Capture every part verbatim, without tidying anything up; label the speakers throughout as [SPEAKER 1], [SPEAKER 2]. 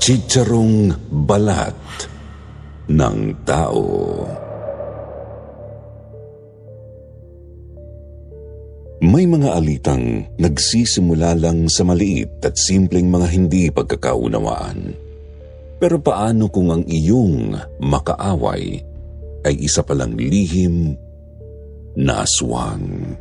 [SPEAKER 1] Chicharong balat ng tao. May mga alitang nagsisimula lang sa maliit at simpleng mga hindi pagkakaunawaan. Pero paano kung ang iyong makaaway ay isa palang lihim na aswang?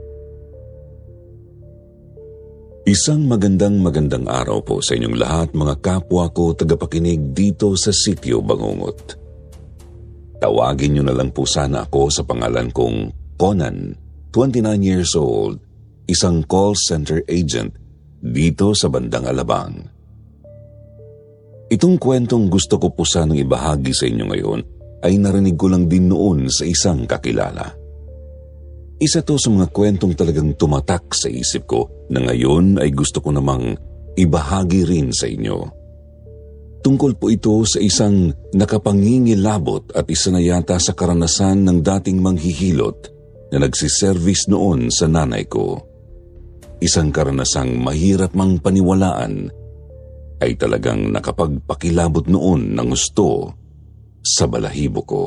[SPEAKER 1] Isang magandang magandang araw po sa inyong lahat, mga kapwa ko tagapakinig dito sa Sitio Bangungot. Tawagin niyo na lang po sana ako sa pangalan kong Conan, twenty-nine years old, isang call center agent dito sa bandang Alabang. Itong kwentong gusto ko po sanang ibahagi sa inyo ngayon ay narinig ko lang din noon sa isang kakilala. Isa to sa mga kwentong talagang tumatak sa isip ko na ngayon ay gusto ko namang ibahagi rin sa inyo. Tungkol po ito sa isang nakapangingilabot at isa na yata sa karanasan ng dating manghihilot na nagsiservis noon sa nanay ko. Isang karanasang mahirap mang paniwalaan ay talagang nakapagpakilabot noon ng gusto sa balahibo ko.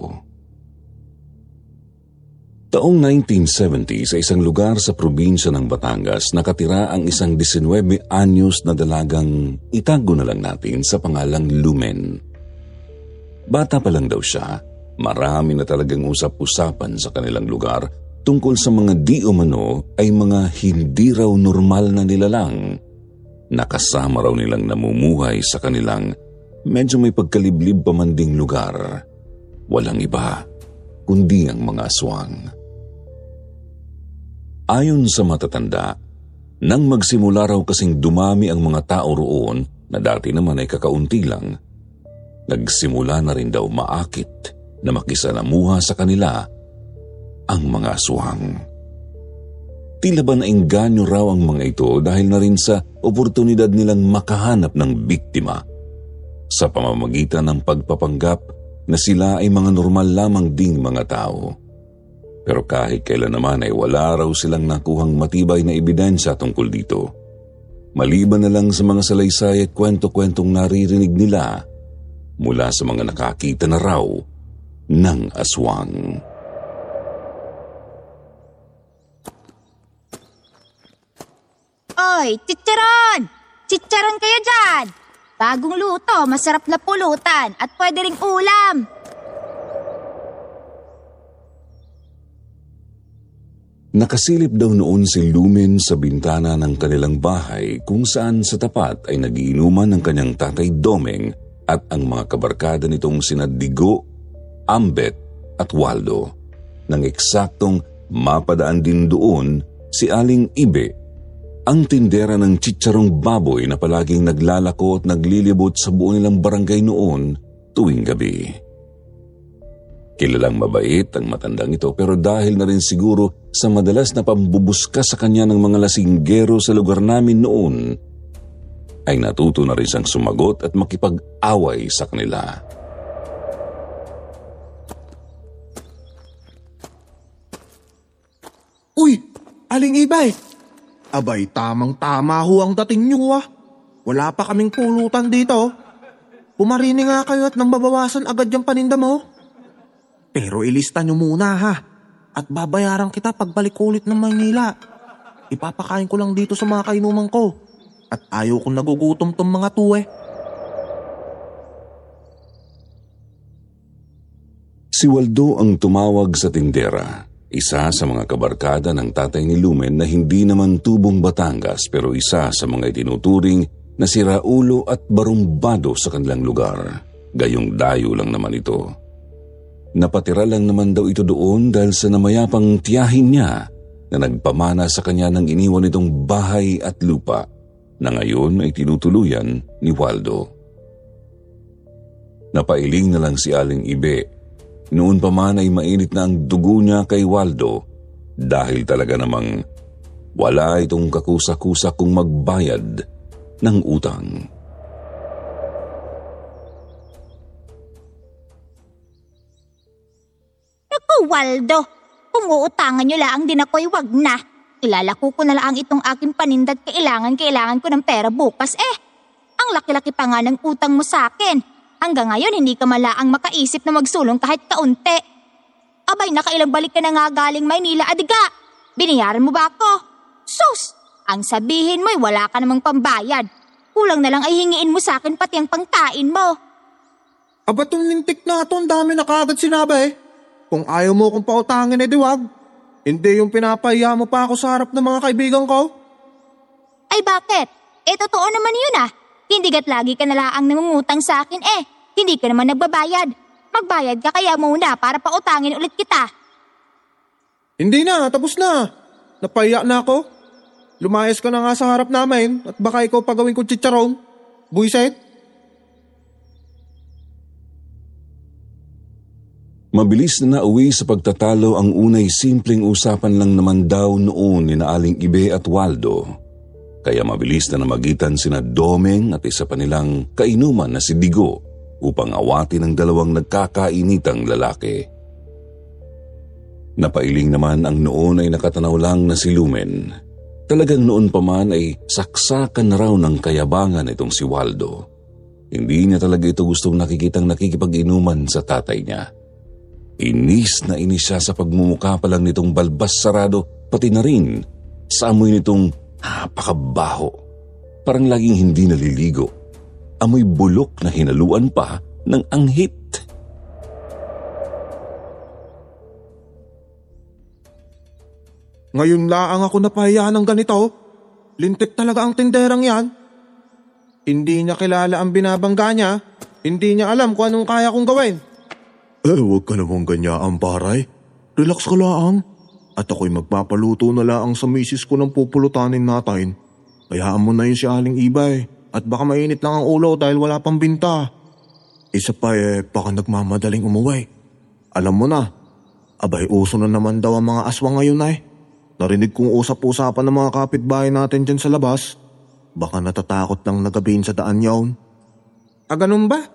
[SPEAKER 1] Taong nineteen seventy, sa isang lugar sa probinsya ng Batangas, nakatira ang isang nineteen anyos na dalagang itago na lang natin sa pangalang Lumen. Bata pa lang daw siya, marami na talagang usap-usapan sa kanilang lugar tungkol sa mga di umano ay mga hindi raw normal na nilalang. Nakasama raw nilang namumuhay sa kanilang medyo may pagkaliblib pa man ding lugar. Walang iba, kundi ang mga aswang. Ayon sa matatanda, nang magsimula raw kasing dumami ang mga tao roon na dati naman ay kakaunti lang, nagsimula na rin daw maakit na makisalamuha sa kanila ang mga aswang. Tila ba naengganyo raw ang mga ito dahil na rin sa oportunidad nilang makahanap ng biktima sa pamamagitan ng pagpapanggap na sila ay mga normal lamang ding mga tao. Pero kahit kailan naman ay wala raw silang nakuhang matibay na ebidensya tungkol dito. Maliban na lang sa mga salaysay at kwento-kwentong naririnig nila mula sa mga nakakita na raw ng aswang.
[SPEAKER 2] Oy, chicharon! Chicharon kayo dyan! Bagong luto, masarap na pulutan at pwede ring ulam.
[SPEAKER 1] Nakasilip daw noon si Lumen sa bintana ng kanilang bahay kung saan sa tapat ay nagiinuman ng kanyang tatay Domeng at ang mga kabarkada nitong sina Digo, Ambet at Waldo. Nang eksaktong mapadaan din doon si Aling Ibe, ang tindera ng chicharong baboy na palaging naglalako at naglilibot sa buo nilang barangay noon tuwing gabi. Kilalang mabait ang matandang ito pero dahil na rin siguro sa madalas na pambubuska sa kanya ng mga lasinggero sa lugar namin noon, ay natuto na rin siyang sumagot at makipag-away sa kanila.
[SPEAKER 3] Uy! Aling Ibay! Abay, tamang-tama ho ang dating niyo ah. Wala pa kaming pulutan dito. Pumarini nga kayo at nang babawasan agad yung paninda mo. Pero ilista nyo muna ha. At babayaran kita pagbalik ulit ng Maynila. Ipapakain ko lang dito sa mga kainuman ko. At ayaw kong nagugutom tong mga tuwe.
[SPEAKER 1] Si Waldo ang tumawag sa tindera. Isa sa mga kabarkada ng tatay ni Lumen na hindi naman tubong Batangas pero isa sa mga itinuturing na siraulo at barumbado sa kanilang lugar. Gayong dayo lang naman ito. Napatira lang naman daw ito doon dahil sa namayapang tiyahin niya na nagpamana sa kanya ng iniwan nitong bahay at lupa na ngayon ay tinutuluyan ni Waldo. Napailing na lang si Aling Ibe. Noon pa man ay mainit na ang dugo niya kay Waldo dahil talaga namang wala itong kakusa-kusa kung magbayad ng utang.
[SPEAKER 2] Naku, Waldo, kung uutangan nyo lang din ako'y wag na. Ilalako ko na lang itong aking panindat, kailangan-kailangan ko ng pera bukas eh. Ang laki-laki pa nga ng utang mo sa akin. Hanggang ngayon hindi ka malaang makaisip na magsulong kahit kaunti. Abay, nakailang balik ka na nga galing Maynila, adiga. Binayaran mo ba ako? Sus! Ang sabihin mo'y wala ka namang pambayad. Kulang na lang ay hingiin mo sa akin pati ang pangkain mo.
[SPEAKER 3] Aba tong lintik na ito, ang dami na kagad sinabi. Kung ayaw mo kong pautangin, edi wag. Hindi yung pinapahiya mo pa ako sa harap ng mga kaibigan ko.
[SPEAKER 2] Ay bakit? Eh totoo naman yun ah. Hindi gat lagi ka nalaang nangungutang sa akin eh. Hindi ka naman nagbabayad. Magbayad ka kaya muna para pautangin ulit kita.
[SPEAKER 3] Hindi na, tapos na. Napahiya na ako. Lumayas ka na nga sa harap namin at baka ikaw pagawin ko chicharon. Buisit.
[SPEAKER 1] Mabilis na nauwi sa pagtatalo ang unay simpleng usapan lang naman daw noon ni na Aling Ibe at Waldo. Kaya mabilis na namagitan sina Domeng at isa pa nilang kainuman na si Digo upang awatin ang dalawang nagkakainitang lalaki. Napailing naman ang noon ay nakatanaw lang na si Lumen. Talagang noon pa man ay saksakan na raw ng kayabangan itong si Waldo. Hindi niya talaga ito gustong nakikitang nakikipag-inuman sa tatay niya. Inis na inis siya sa pagmumukha pa lang nitong balbas sarado, pati na rin sa amoy nitong napakabaho. Parang laging hindi naliligo. Amoy bulok na hinaluan pa ng anghit.
[SPEAKER 3] Ngayon laang ako napahiya ng ganito. Lintik talaga ang tinderang yan. Hindi niya kilala ang binabangga niya. Hindi niya alam kung anong kaya kong gawin. Eh, huwag ka namang ganyaan, paray. Relax ka lang. At ako'y magpapaluto na lang sa misis ko ng pupulutanin natin. Hayaan mo na yun si Aling Ibay. At baka mainit lang ang ulo dahil wala pang binta. Isa pa eh, baka nagmamadaling umuwi. Alam mo na, abay uso na naman daw ang mga aswang ngayon ay. Narinig kong usap-usapan ng mga kapitbahay natin dyan sa labas. Baka natatakot lang nagabihin sa daan yawn. Ah, ganun ba?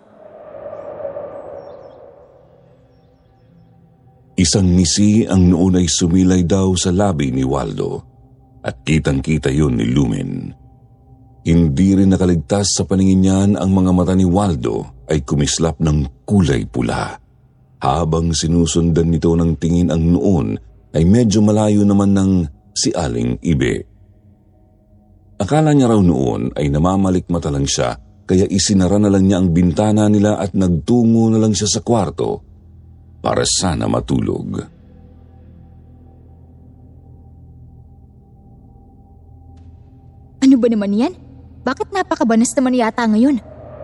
[SPEAKER 1] Isang ngisi ang noon ay sumilay daw sa labi ni Waldo at kitang-kita yun ni Lumen. Hindi rin nakaligtas sa paningin niyan ang mga mata ni Waldo ay kumislap ng kulay pula. Habang sinusundan nito ng tingin ang noon ay medyo malayo naman ng si Aling Ibe. Akala niya raw noon ay namamalikmata lang siya kaya isinara na lang niya ang bintana nila at nagtungo na lang siya sa kwarto para sana matulog.
[SPEAKER 2] Ano ba naman yan? Bakit napakabanas naman yata ngayon?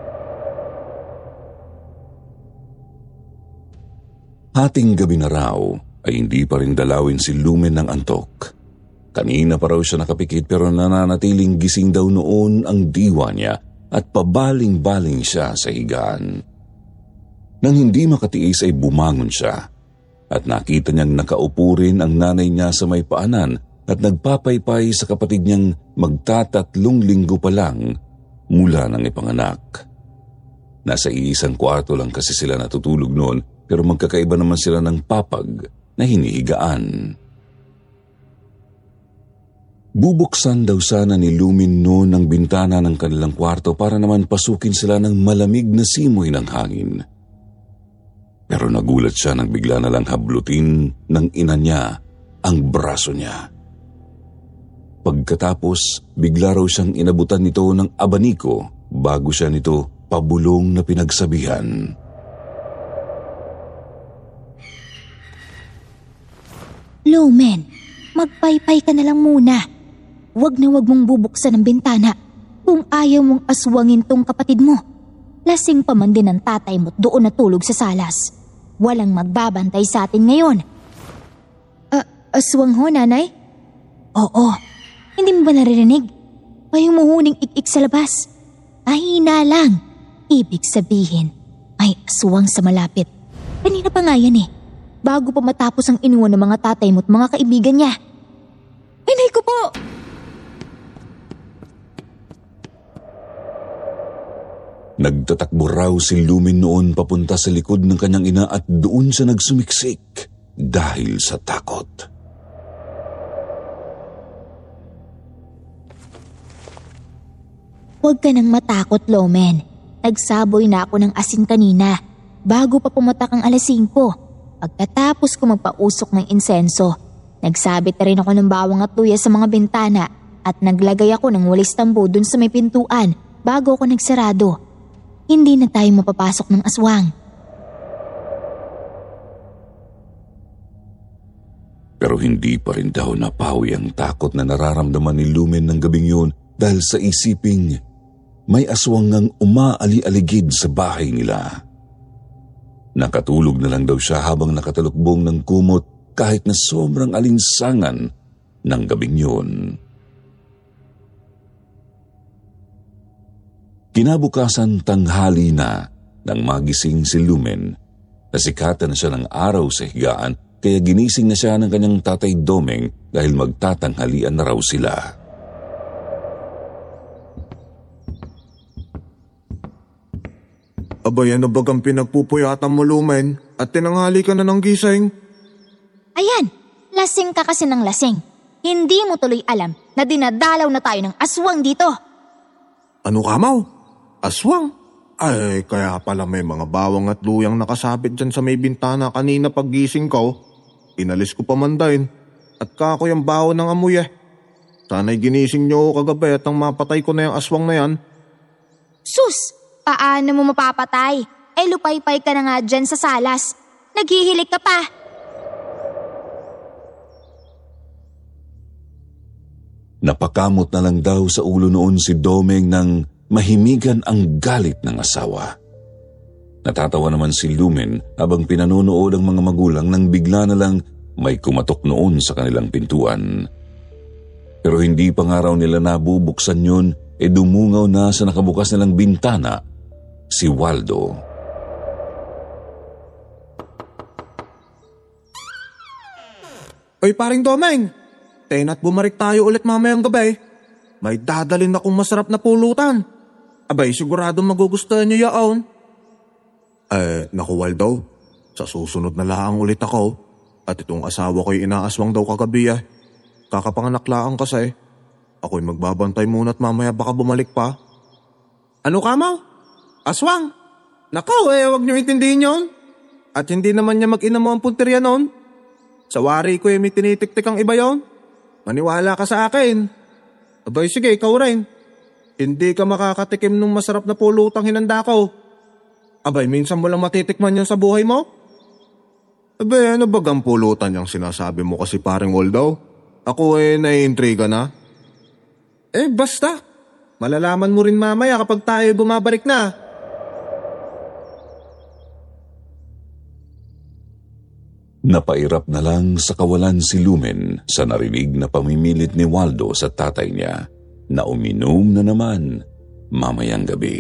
[SPEAKER 1] Hating gabi na raw ay hindi pa rin dalawin si Lumen ng antok. Kanina pa raw siya nakapikit pero nananatiling gising daw noon ang diwa niya at pabaling-baling siya sa higaan. Nang hindi makatiis ay bumangon siya at nakita niyang nakaupo rin ang nanay niya sa may paanan at nagpapaypay sa kapatid niyang magtatatlong linggo pa lang mula nang ipanganak. Nasa iisang kwarto lang kasi sila natutulog noon pero magkakaiba naman sila ng papag na hinihigaan. Bubuksan daw sana ni Lumin noon ang bintana ng kanilang kwarto para naman pasukin sila ng malamig na simoy ng hangin. Pero nagulat siya nang bigla na lang hablutin ng ina niya ang braso niya. Pagkatapos, bigla raw siyang inabutan nito ng abaniko bago siya nito pabulong na pinagsabihan.
[SPEAKER 2] Lumen, magpaypay ka na lang muna. Huwag na huwag mong bubuksan ang bintana kung ayaw mong aswangin tong kapatid mo. Lasing pa man din ang tatay mo't doon natulog sa salas. Walang magbabantay sa atin ngayon. Uh, aswang ho, nanay? Oo. Hindi mo ba naririnig? May humuhuning ik-ik sa labas. Mahina lang. Ibig sabihin, may aswang sa malapit. Kanina pa nga yan eh. Bago pa matapos ang inuwan ng mga tatay mo't mga kaibigan niya. Inay ko po!
[SPEAKER 1] Nagtatakbo raw si Lumin noon papunta sa likod ng kanyang ina at doon siya nagsumiksik dahil sa takot.
[SPEAKER 2] Huwag ka nang matakot, Lomen. Nagsaboy na ako ng asin kanina bago pa pumatak ang alas singko. Pagkatapos ko magpausok ng insenso, nagsabit na rin ako ng bawang at luya sa mga bintana at naglagay ako ng walis tambo dun sa may pintuan bago ako nagsarado. Hindi na tayo mapapasok ng aswang.
[SPEAKER 1] Pero hindi pa rin daw napawi ang takot na nararamdaman ni Lumen ng gabing yun dahil sa isiping may aswang ngang umaali-aligid sa bahay nila. Nakatulog na lang daw siya habang nakatalukbong ng kumot kahit na sobrang alinsangan ng gabing yun. Kinabukasan tanghali na nang magising si Lumen. Nasikatan na siya ng araw sa higaan kaya ginising na siya ng kanyang tatay Domeng dahil magtatanghalian na raw sila.
[SPEAKER 3] Abay, ano bagang pinagpupuyatan mo, Lumen? At tinanghali ka na ng gising?
[SPEAKER 2] Ayan, lasing ka kasi ng lasing. Hindi mo tuloy alam na dinadalaw na tayo ng aswang dito.
[SPEAKER 3] Ano ka, Mau? Aswang? Ay, kaya pala may mga bawang at luyang nakasabit dyan sa may bintana kanina paggising ko. Inalis ko pa man din. At kako yung baho ng amoy eh. Sana'y ginising niyo ako kagabi at nang mapatay ko na yung aswang na yan.
[SPEAKER 2] Sus! Paano mo mapapatay? Eh lupay-pay ka na nga dyan sa salas. Naghihilik ka pa.
[SPEAKER 1] Napakamot na lang daw sa ulo noon si Domeng nang mahimigan ang galit ng asawa. Natatawa naman si Lumen habang pinanonood ang mga magulang nang bigla na lang may kumatok noon sa kanilang pintuan. Pero hindi pa nga raw nila nabubuksan yun, e dumungaw na sa nakabukas nilang bintana si Waldo.
[SPEAKER 3] Oy, paring Domeng! Tena't bumarik tayo ulit mamayang gabi. May dadalhin akong masarap na pulutan. Abay, sigurado magugustuhan niyo yaon. Eh, naku Waldo, sa susunod na lang ulit ako. At itong asawa ko'y inaaswang daw kagabi eh. Kakapanganak lang kasi. Ako'y magbabantay muna at mamaya baka bumalik pa. Ano ka, Mau? Aswang? Nakaw eh, huwag niyo intindihin yun. At hindi naman niya mag-ina mo ang punteriya noon. Sa wari ko eh, may tinitik-tik ang iba yon. Maniwala ka sa akin. Abay sige, ikaw rin. Hindi ka makakatikim ng masarap na pulutang hinanda ko. Abay, minsan mo lang matitikman yan sa buhay mo? Abay, ano bagang pulutan yung sinasabi mo kasi paring Waldo? Ako eh, naiintriga na. Eh, basta. Malalaman mo rin mamaya kapag tayo bumabalik na.
[SPEAKER 1] Napairap na lang sa kawalan si Lumen sa narinig na pamimilit ni Waldo sa tatay niya na uminom na naman mamayang gabi.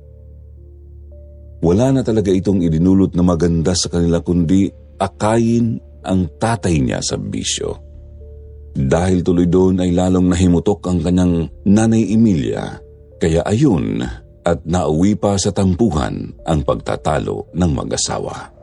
[SPEAKER 1] Wala na talaga itong idinulot na maganda sa kanila kundi akayin ang tatay niya sa bisyo. Dahil tuloy doon ay lalong nahimutok ang kanyang nanay Emilia, kaya ayun at nauwi pa sa tampuhan ang pagtatalo ng mag-asawa.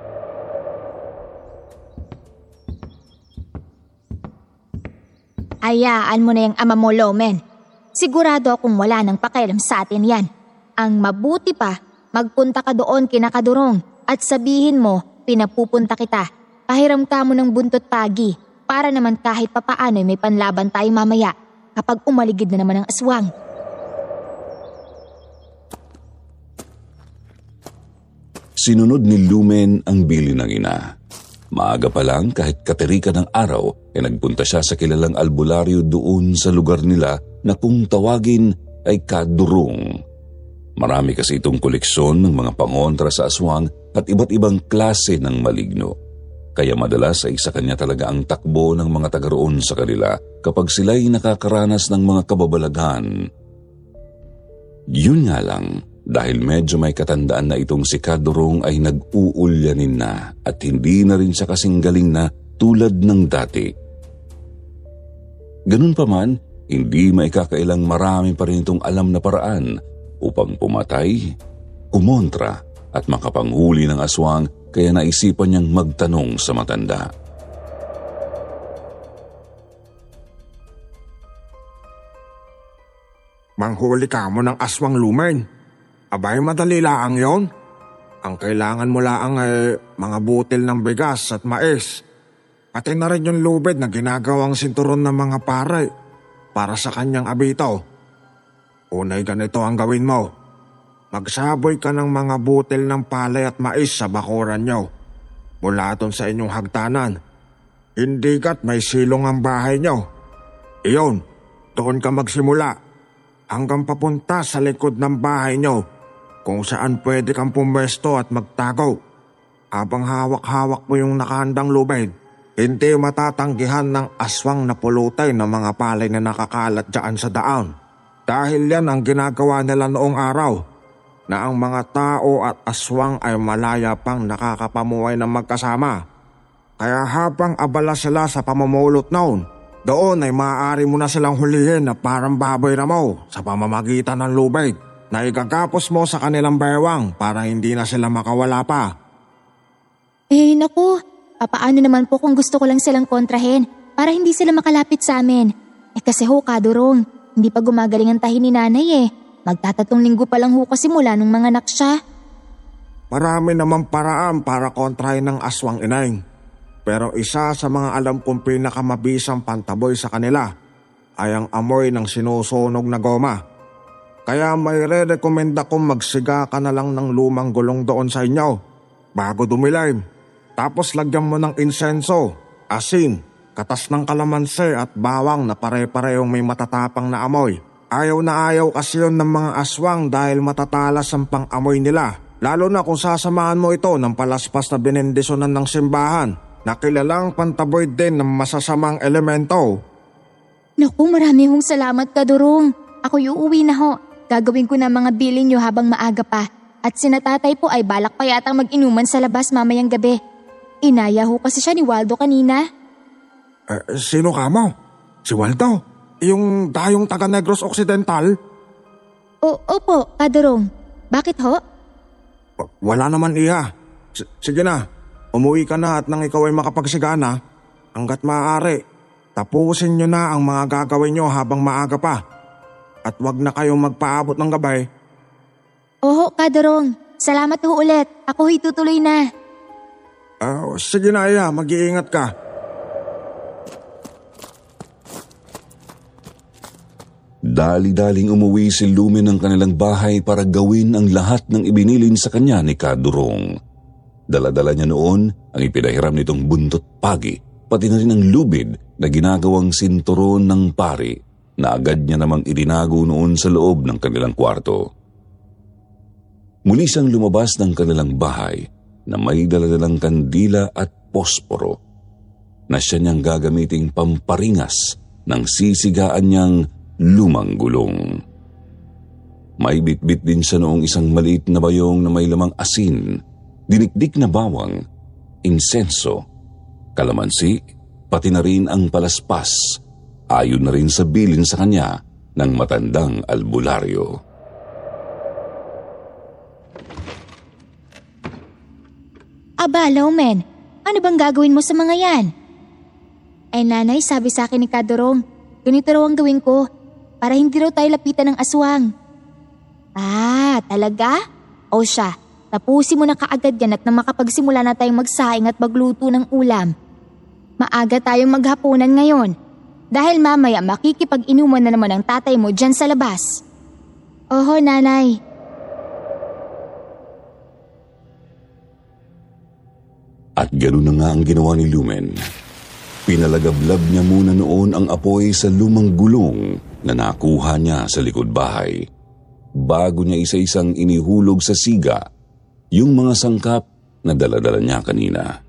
[SPEAKER 2] Hayaan mo na yung ama mo, Lomen. Sigurado akong wala nang pakialam sa atin yan. Ang mabuti pa, magpunta ka doon kinakadurong at sabihin mo, pinapupunta kita. Pahiram ka mo ng buntot pagi para naman kahit papaano'y may panlaban tayo mamaya kapag umaligid na naman ang aswang.
[SPEAKER 1] Sinunod ni Lumen ang bili ng ina. Maaga pa lang kahit katerika ng araw, ay nagpunta siya sa kilalang albularyo doon sa lugar nila na kung tawagin ay Kadurong. Marami kasi itong koleksyon ng mga pangontra sa aswang at iba't ibang klase ng maligno. Kaya madalas ay sa kanya talaga ang takbo ng mga taga roon sa kanila kapag sila'y nakakaranas ng mga kababalaghan. Yun nga lang, dahil medyo may katandaan na itong si Kadurong ay nag-uulyanin na at hindi na rin siya kasing galing na tulad ng dati. Ganun pa man, hindi maikakailang marami pa rin itong alam na paraan upang pumatay, kumontra at makapanghuli ng aswang kaya naisipan niyang magtanong sa matanda.
[SPEAKER 3] manghuli ka mo ng aswang, Lumen. Abay, madali laang yon. Ang kailangan mo laang ay mga butil ng bigas at mais. Pati na rin yung lubid na ginagawang sinturon ng mga pare para sa kanyang abito. Unay, ganito ang gawin mo. Magsaboy ka ng mga butil ng palay at mais sa bakuran nyo. Mula doon sa inyong hagtanan. Hindi kat may silong ang bahay nyo. Iyon, doon ka magsimula. Hanggang papunta sa likod ng bahay nyo, kung saan pwede kang pumwesto at magtago. Habang hawak-hawak mo yung nakahandang lubid, hindi matatanggihan ng aswang na pulutay ng mga palay na nakakalat dyan sa daan. Dahil yan ang ginagawa nila noong araw, na ang mga tao at aswang ay malaya pang nakakapamuhay ng magkasama. Kaya habang abala sila sa pamumulot noon, doon ay maaari mo na silang hulihin na parang baboy ramo sa pamamagitan ng lubid na igagapos mo sa kanilang bewang para hindi na sila makawala pa.
[SPEAKER 2] Eh naku, papaano naman po kung gusto ko lang silang kontrahin para hindi sila makalapit sa amin? Eh kasi ho, Kadurong, hindi pa gumagaling ang tahi ni nanay eh. Magtatatong linggo pa lang ho kasi mula nung mga anak siya.
[SPEAKER 3] Marami namang paraan para kontrahin ng aswang, inay. Pero isa sa mga alam kong pinakamabisang pantaboy sa kanila ay ang amoy ng sinusunog na goma. Kaya may re-recommenda kong magsiga ka na lang ng lumang gulong doon sa inyo bago dumilim. Tapos lagyan mo ng insenso, asin, katas ng kalamansi at bawang na pare-parehong may matatapang na amoy. Ayaw na ayaw kasi yun ng mga aswang dahil matatalas ang pang-amoy nila. Lalo na kung sasamahan mo ito ng palaspas na binendisonan ng simbahan na kilalang pantaboy din ng masasamang elemento.
[SPEAKER 2] Naku, marami hong salamat, Kadurong. Ako uuwi na ho. Gagawin ko na mga bilin niyo habang maaga pa. At sinatatay po ay balak pa yatang mag-inuman sa labas mamayang gabi. Inaya ho kasi siya ni Waldo kanina.
[SPEAKER 3] Eh, sino ka mo? Si Waldo? Yung dayong taga Negros Occidental?
[SPEAKER 2] O, opo, Kadurong. Bakit ho?
[SPEAKER 3] W- wala naman, iya. S- sige na, umuwi ka na at nang ikaw ay makapagsigana, hanggat maaari, tapusin nyo na ang mga gagawin nyo habang maaga pa. At wag na kayong magpaabot ng gabay.
[SPEAKER 2] Oho, Kadurong. Salamat ho ulit. Ako ho'y tutuloy na.
[SPEAKER 3] Uh, sige na, iya. Mag-iingat ka.
[SPEAKER 1] Dali-daling umuwi si Lumen ng kanilang bahay para gawin ang lahat ng ibinilin sa kanya ni Kadurong. Dala-dala niya noon ang ipinahiram nitong buntot pagi, pati na rin ang lubid na ginagawang sinturon ng pari na agad niya namang idinago noon sa loob ng kanilang kwarto. Muli siyang lumabas ng kanilang bahay na may daladalang kandila at posporo na siya niyang gagamiting pamparingas ng sisigaan niyang lumang gulong. May bitbit din siya noong isang maliit na bayong na may lamang asin, dinikdik na bawang, insenso, kalamansi, pati na rin ang palaspas, ayon na rin sa bilin sa kanya ng matandang albularyo.
[SPEAKER 2] Aba, Lawman, ano bang gagawin mo sa mga yan? Ay nanay, sabi sa akin ni Kadurong, ganito raw ang gawin ko para hindi raw tayo lapitan ng aswang. Ah, talaga? O siya, tapusin mo na kaagad yan at na makapagsimula na tayong magsaing at magluto ng ulam. Maaga tayong maghapunan ngayon dahil mamaya makikipag-inuman na naman ang tatay mo dyan sa labas. Oho, nanay.
[SPEAKER 1] At ganoon na nga ang ginawa ni Lumen. Pinalagablab niya muna noon ang apoy sa lumang gulong na nakuha niya sa likod bahay. Bago niya isa-isang inihulog sa siga yung mga sangkap na daladala niya kanina.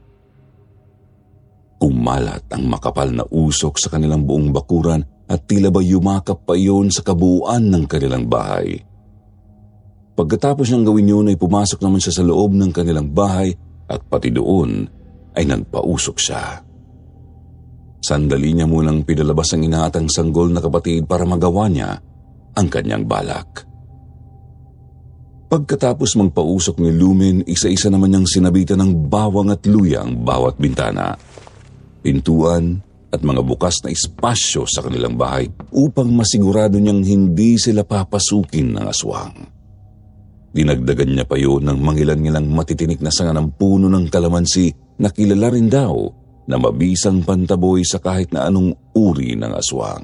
[SPEAKER 1] Kumalat ang makapal na usok sa kanilang buong bakuran at tila ba yumakap pa iyon sa kabuuan ng kanilang bahay. Pagkatapos niyang gawin yun ay pumasok naman siya sa loob ng kanilang bahay at pati doon ay nagpausok siya. Sandali niya munang pinalabas ang inaatang sanggol na kapatid para magawa niya ang kanyang balak. Pagkatapos magpausok ni Lumen, isa-isa naman niyang sinabitan ng bawang at luya ang bawat bintana, pintuan at mga bukas na espasyo sa kanilang bahay upang masigurado niyang hindi sila papasukin ng aswang. Dinagdagan niya pa yun ng mangilan-ngilang matitinik na sanga ng puno ng kalamansi na kilala rin daw na mabisang pantaboy sa kahit na anong uri ng aswang.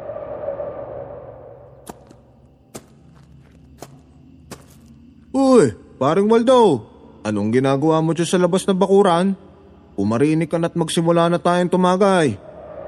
[SPEAKER 3] Uy, paring Waldo, anong ginagawa mo dyan sa labas ng bakuran? Umarinig ka na't magsimula na tayong tumagay.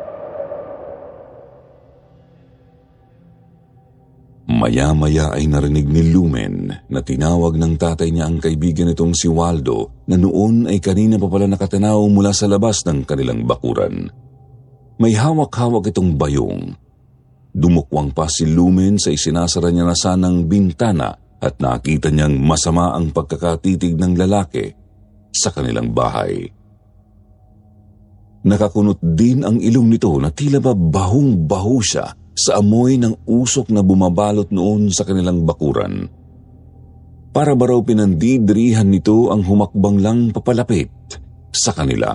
[SPEAKER 1] Maya-maya ay narinig ni Lumen na tinawag ng tatay niya ang kaibigan nitong si Waldo na noon ay kanina pa pala nakatanaw mula sa labas ng kanilang bakuran. May hawak-hawak itong bayong. Dumukwang pa si Lumen sa isinasara niya na sanang bintana at nakita niyang masama ang pagkakatitig ng lalaki sa kanilang bahay. Nakakunot din ang ilong nito na tila ba bahong-baho siya sa amoy ng usok na bumabalot noon sa kanilang bakuran. Para ba raw pinandidirihan nito ang humakbang lang papalapit sa kanila.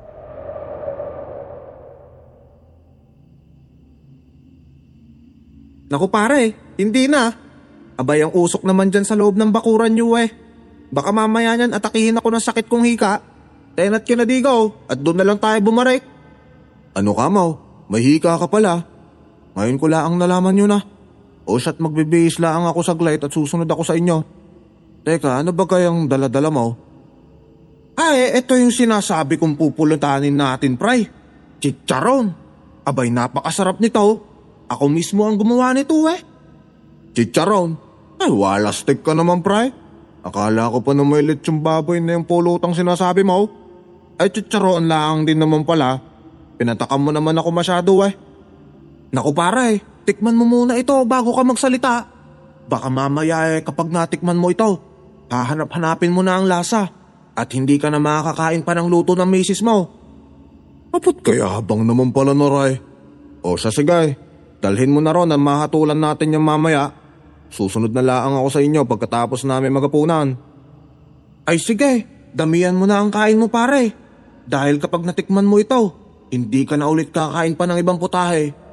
[SPEAKER 3] Naku pare, hindi na. Abay ang usok naman dyan sa loob ng bakuran niyo eh. Baka mamaya niyan atakihin ako ng sakit kong hika. Tenat kinadigaw at doon na lang tayo bumarik. Ano ka mo? May hika ka pala. Ngayon ko laang nalaman yun na. O siya't magbibihis laang ako saglit at susunod ako sa inyo. Teka, ano ba kayang daladala mo? Ay, ito yung sinasabi kong pupulutanin natin, pray. Chicharon. Abay, napakasarap nito. Ako mismo ang gumawa nito eh. Chicharon? Ay, walastik ka naman, pray. Akala ko pa na may lechong baboy na yung pulutang sinasabi mo. Ay, chicharon lang din naman pala. Pinatakam mo naman ako masyado eh. Naku pare, tikman mo muna ito bago ka magsalita. Baka mamaya eh kapag natikman mo ito, hahanap-hanapin mo na ang lasa at hindi ka na makakain pa ng luto ng misis mo. Apot kaya habang naman pala Noray. O siya sige, dalhin mo na ron ang mahatulan natin yung mamaya. Susunod na laang ako sa inyo pagkatapos namin magapunan. Ay sige, damihan mo na ang kain mo pare. Dahil kapag natikman mo ito, hindi ka na ulit kakain pa ng ibang putahe.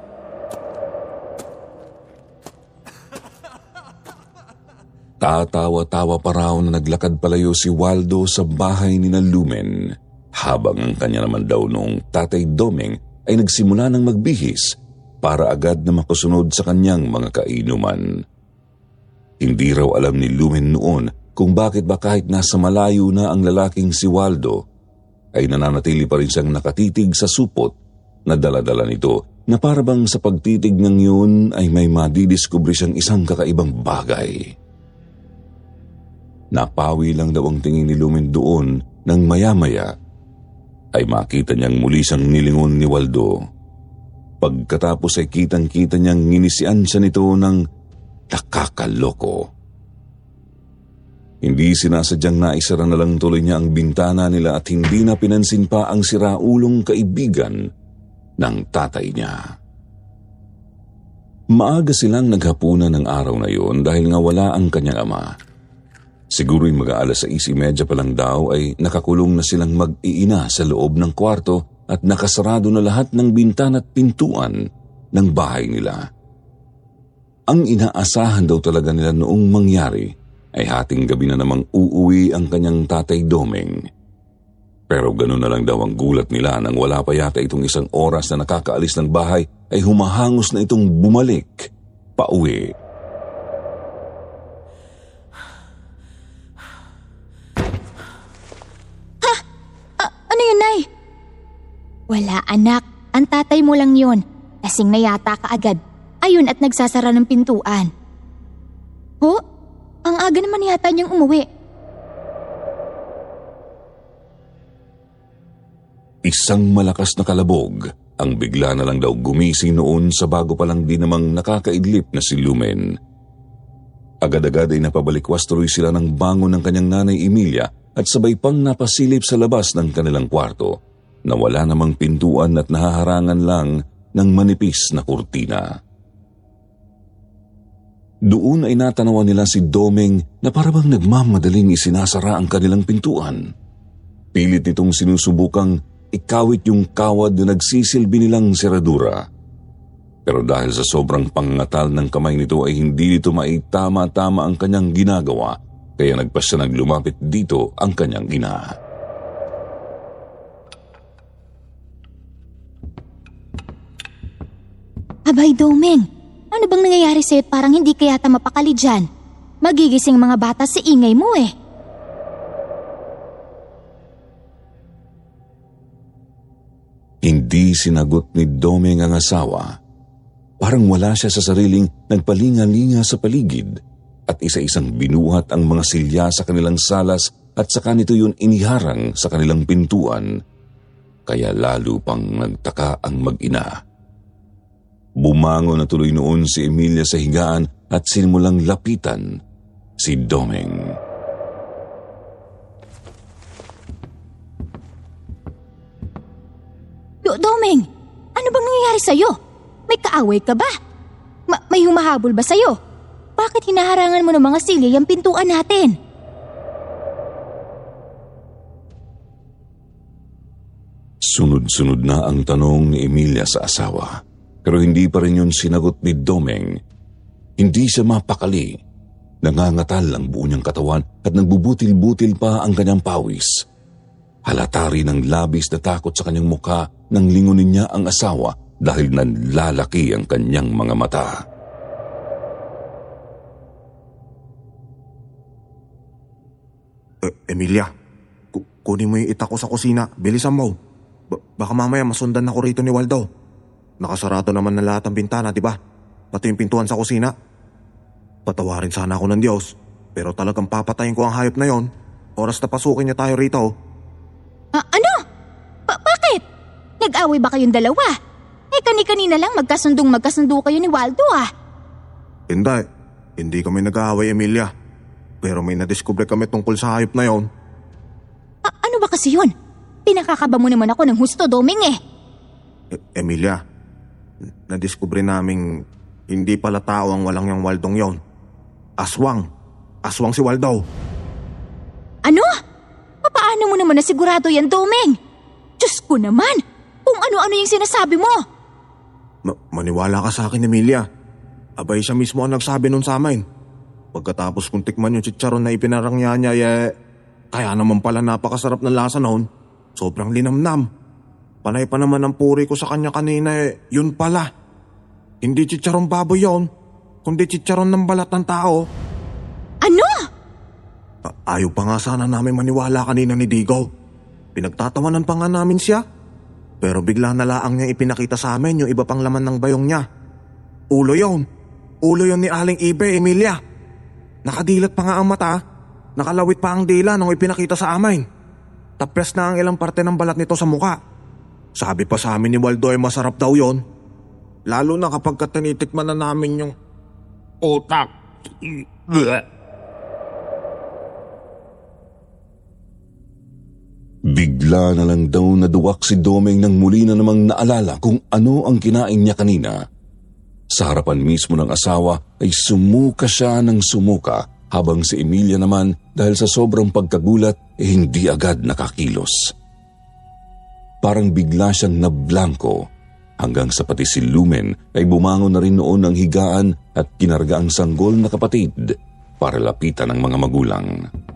[SPEAKER 1] Tatawa-tawa pa raw na naglakad palayo si Waldo sa bahay ni na Lumen, habang ang kanya naman daw noong tatay Domeng ay nagsimula ng magbihis para agad na makusunod sa kanyang mga kainuman. Hindi raw alam ni Lumen noon kung bakit ba kahit nasa malayo na ang lalaking si Waldo, ay nananatili pa rin siyang nakatitig sa supot na daladala nito na parabang sa pagtitig ng yun ay may madidiskubre siyang isang kakaibang bagay. Napawi lang daw ang tingin ni Lumen doon nang maya-maya ay makita niyang muli siyang nilingon ni Waldo. Pagkatapos ay kitang-kita niyang nginisian siya nito ng nakakaloko. Hindi sinasadyang naisara na lang tuloy niya ang bintana nila at hindi na pinansin pa ang siraulong kaibigan ng tatay niya. Maaga silang naghapunan ng araw na yun dahil nga wala ang kanyang ama. Siguro'y mag-aalas sais medya pa lang daw ay nakakulong na silang mag-iina sa loob ng kwarto at nakasarado na lahat ng bintana at pintuan ng bahay nila. Ang inaasahan daw talaga nila noong mangyari ay hating gabi na namang uuwi ang kanyang tatay Domeng. Pero gano'n na lang daw ang gulat nila nang wala pa yata itong isang oras na nakakaalis ng bahay ay humahangos na itong bumalik pauwi.
[SPEAKER 2] Wala anak, ang tatay mo lang yon. Lasing na yata ka agad. Ayun at nagsasara ng pintuan. Ho? Ang aga naman yata niyang umuwi.
[SPEAKER 1] Isang malakas na kalabog ang bigla na lang daw gumising noon sa bago pa lang din namang nakakaidlip na si Lumen. Agad-agad ay napabalikwas tuloy sila ng bangon ng kanyang nanay Emilia at sabay pang napasilip sa labas ng kanilang kwarto na wala namang pintuan at nahaharangan lang ng manipis na kurtina. Doon ay natanawan nila si Domeng na parabang nagmamadaling isinasara ang kanilang pintuan. Pilit nitong sinusubukang ikawit yung kawad na nagsisilbi nilang seradura. Pero dahil sa sobrang pangangatal ng kamay nito ay hindi nito maitama-tama ang kanyang ginagawa, kaya nagpasya naglumapit dito ang kanyang ina.
[SPEAKER 2] Abay, Domeng, ano bang nangyayari sa'yo at parang hindi ka yata mapakali dyan? Magigising mga bata sa ingay mo eh.
[SPEAKER 1] Hindi sinagot ni Domeng ang asawa. Parang wala siya sa sariling nagpalinga-linga sa paligid at isa-isang binuhat ang mga silya sa kanilang salas at saka nito yun iniharang sa kanilang pintuan. Kaya lalo pang nagtaka ang mag-ina. Bumangon na tuloy noon si Emilia sa higaan at sinimulang lapitan si Domeng.
[SPEAKER 2] Do Domeng, ano bang nangyayari sa'yo? May kaaway ka ba? Ma- may humahabol ba sa'yo? Bakit hinaharangan mo ng mga silya yung pintuan natin?
[SPEAKER 1] Sunod-sunod na ang tanong ni Emilia sa asawa, pero hindi pa rin yun sinagot ni Domeng. Hindi siya mapakali. Nangangatal ang buo niyang katawan at nagbubutil-butil pa ang kanyang pawis. Halata rin ang labis na takot sa kanyang mukha nang lingunin niya ang asawa dahil nanlalaki ang kanyang mga mata.
[SPEAKER 3] Uh, Emilia, ku- kunin mo yung itak ko sa kusina. Bilisan mo. Ba- baka mamaya masundan ako rito ni Waldo. Nakasarado naman na lahat ng bintana, di ba? Pati yung pintuan sa kusina. Patawarin sana ako ng Diyos, pero talagang papatayin ko ang hayop na yon. Oras na pasukin niya tayo rito.
[SPEAKER 2] Ah, ano? Ba- bakit? Nag-away ba kayong dalawa? Eh kani-kanina lang magkasundong magkasundo kayo ni Waldo ah.
[SPEAKER 3] Hindi. Hindi kami nag-aaway, Emilia. Pero may nadiskubre kami tungkol sa hayop na yon.
[SPEAKER 2] A- ano ba kasi yun? Pinakakaba mo naman ako ng husto, Domeng eh.
[SPEAKER 3] E- Emilia, nadiskubre naming hindi pala tao ang walang yung Waldong yon. Aswang. Aswang si Waldo.
[SPEAKER 2] Ano? Paano mo naman nasigurado yan, Domeng? Diyos ko naman! Kung ano-ano yung sinasabi mo!
[SPEAKER 3] Ma- maniwala ka sa akin, Emilia. Abay siya mismo ang nagsabi nun sa amin. Pagkatapos kong tikman yung chicharon na ipinarangya niya, eh, kaya naman pala napakasarap na lasa noon. Sobrang linamnam. Panay pa naman ang puri ko sa kanya kanina, eh, yun pala. Hindi chicharon baboy yon, kundi chicharon ng balat ng tao.
[SPEAKER 2] Ano?
[SPEAKER 3] A- ayaw pa nga sana namin maniwala kanina ni Digo. Pinagtatawanan pa nga namin siya. Pero bigla na laang niya ipinakita sa amin yung iba pang laman ng bayong niya. Ulo yon. Ulo yon ni Aling Ibe, Emilia. Nakadilat pa nga ang mata. Nakalawit pa ang dila nung ipinakita sa amin. Tapres na ang ilang parte ng balat nito sa muka. Sabi pa sa amin ni Waldo ay masarap daw yon. Lalo na kapag tinitikman na namin yung utak.
[SPEAKER 1] Bigla na lang daw naduwak si Domeng nang muli na namang naalala kung ano ang kinain niya kanina. Sa harapan mismo ng asawa ay sumuka siya ng sumuka habang si Emilia naman dahil sa sobrang pagkagulat eh hindi agad nakakilos. Parang bigla siyang nablangko hanggang sa pati si Lumen ay bumangon na rin noon ng higaan at kinarga ang sanggol na kapatid para lapitan ng mga magulang.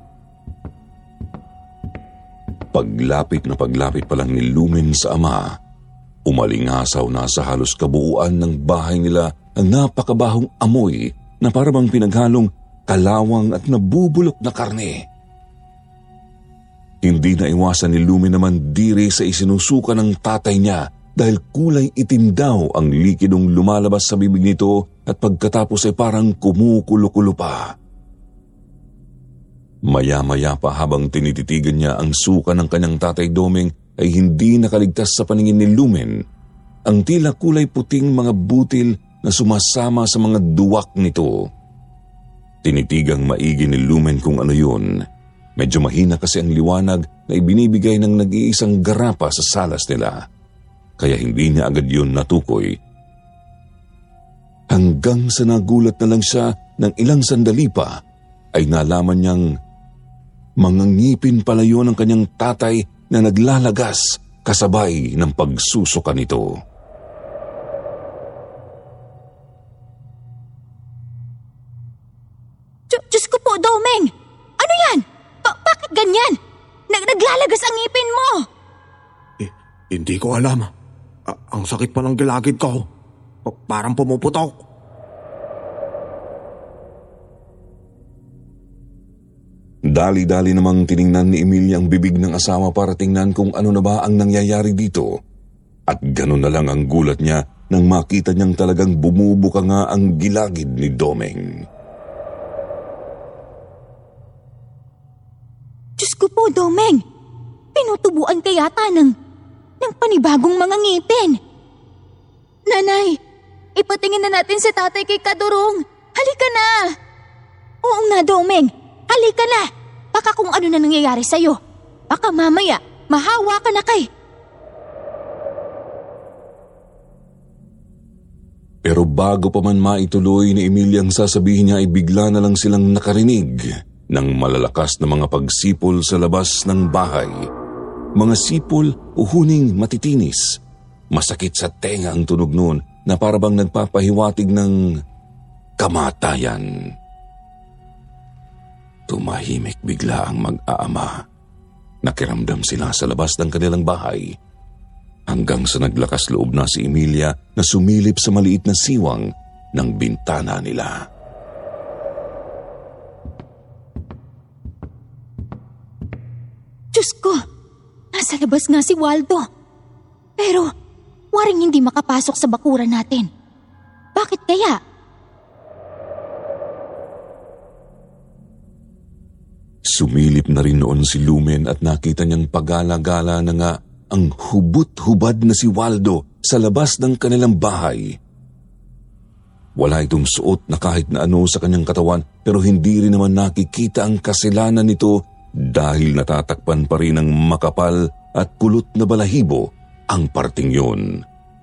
[SPEAKER 1] Paglapit na paglapit pa lang ni Lumen sa ama, umalingasaw na sa halos kabuuan ng bahay nila ang napakabahong amoy na parang pinaghalong kalawang at nabubulok na karne. Hindi na iwasan ni Lumen naman dire sa isinusuka ng tatay niya dahil kulay itim daw ang likidong lumalabas sa bibig nito at pagkatapos ay parang kumukulo-kulo pa. Maya-maya pa habang tinititigan niya ang suka ng kanyang tatay Domeng ay hindi nakaligtas sa paningin ni Lumen ang tila kulay puting mga butil na sumasama sa mga duwak nito. Tinitigang maigi ni Lumen kung ano yun. Medyo mahina kasi ang liwanag na ibinibigay ng nag-iisang garapa sa salas nila. Kaya hindi niya agad yun natukoy. Hanggang sa nagulat na lang siya ng ilang sandali pa ay nalaman niyang mga ngipin pala yun ng kanyang tatay na naglalagas kasabay ng pagsusuka nito.
[SPEAKER 2] Diyos, Diyos ko po, Domeng! Ano yan? Ba- bakit ganyan? Nag- naglalagas ang ngipin mo!
[SPEAKER 3] Eh, hindi ko alam. A- ang sakit pa ng gilagid ko. Pa- parang pumuputok.
[SPEAKER 1] Dali-dali namang tiningnan ni Emilia ang bibig ng asawa para tingnan kung ano na ba ang nangyayari dito. At gano'n na lang ang gulat niya nang makita niyang talagang bumubuka nga ang gilagid ni Domeng.
[SPEAKER 2] Diyos ko po, Domeng! Pinutubuan ka yata ng, ng panibagong mga ngipin. Nanay, ipatingin na natin si tatay kay Kadurong. Halika na! Oo nga, Domeng. Halika na! Baka kung ano na nangyayari sa'yo. Baka mamaya, mahawa ka na kay...
[SPEAKER 1] Pero bago pa man maituloy ni Emilia ang sasabihin niya ay bigla na lang silang nakarinig ng malalakas na mga pagsipol sa labas ng bahay. Mga sipol o huning matitinis. Masakit sa tenga ang tunog noon na parabang nagpapahiwatig ng kamatayan. Tumahimik bigla ang mag-aama. Nakiramdam sila sa labas ng kanilang bahay. Hanggang sa naglakas loob na si Emilia na sumilip sa maliit na siwang ng bintana nila.
[SPEAKER 2] Diyos ko! Nasa labas nga si Waldo. Pero, waring hindi makapasok sa bakuran natin. Bakit kaya?
[SPEAKER 1] Sumilip na rin noon si Lumen at nakita niyang pagala-gala na nga ang hubot-hubad na si Waldo sa labas ng kanilang bahay. Wala itong suot na kahit na ano sa kanyang katawan pero hindi rin naman nakikita ang kasalanan nito dahil natatakpan pa rin ng makapal at pulot na balahibo ang parting yun.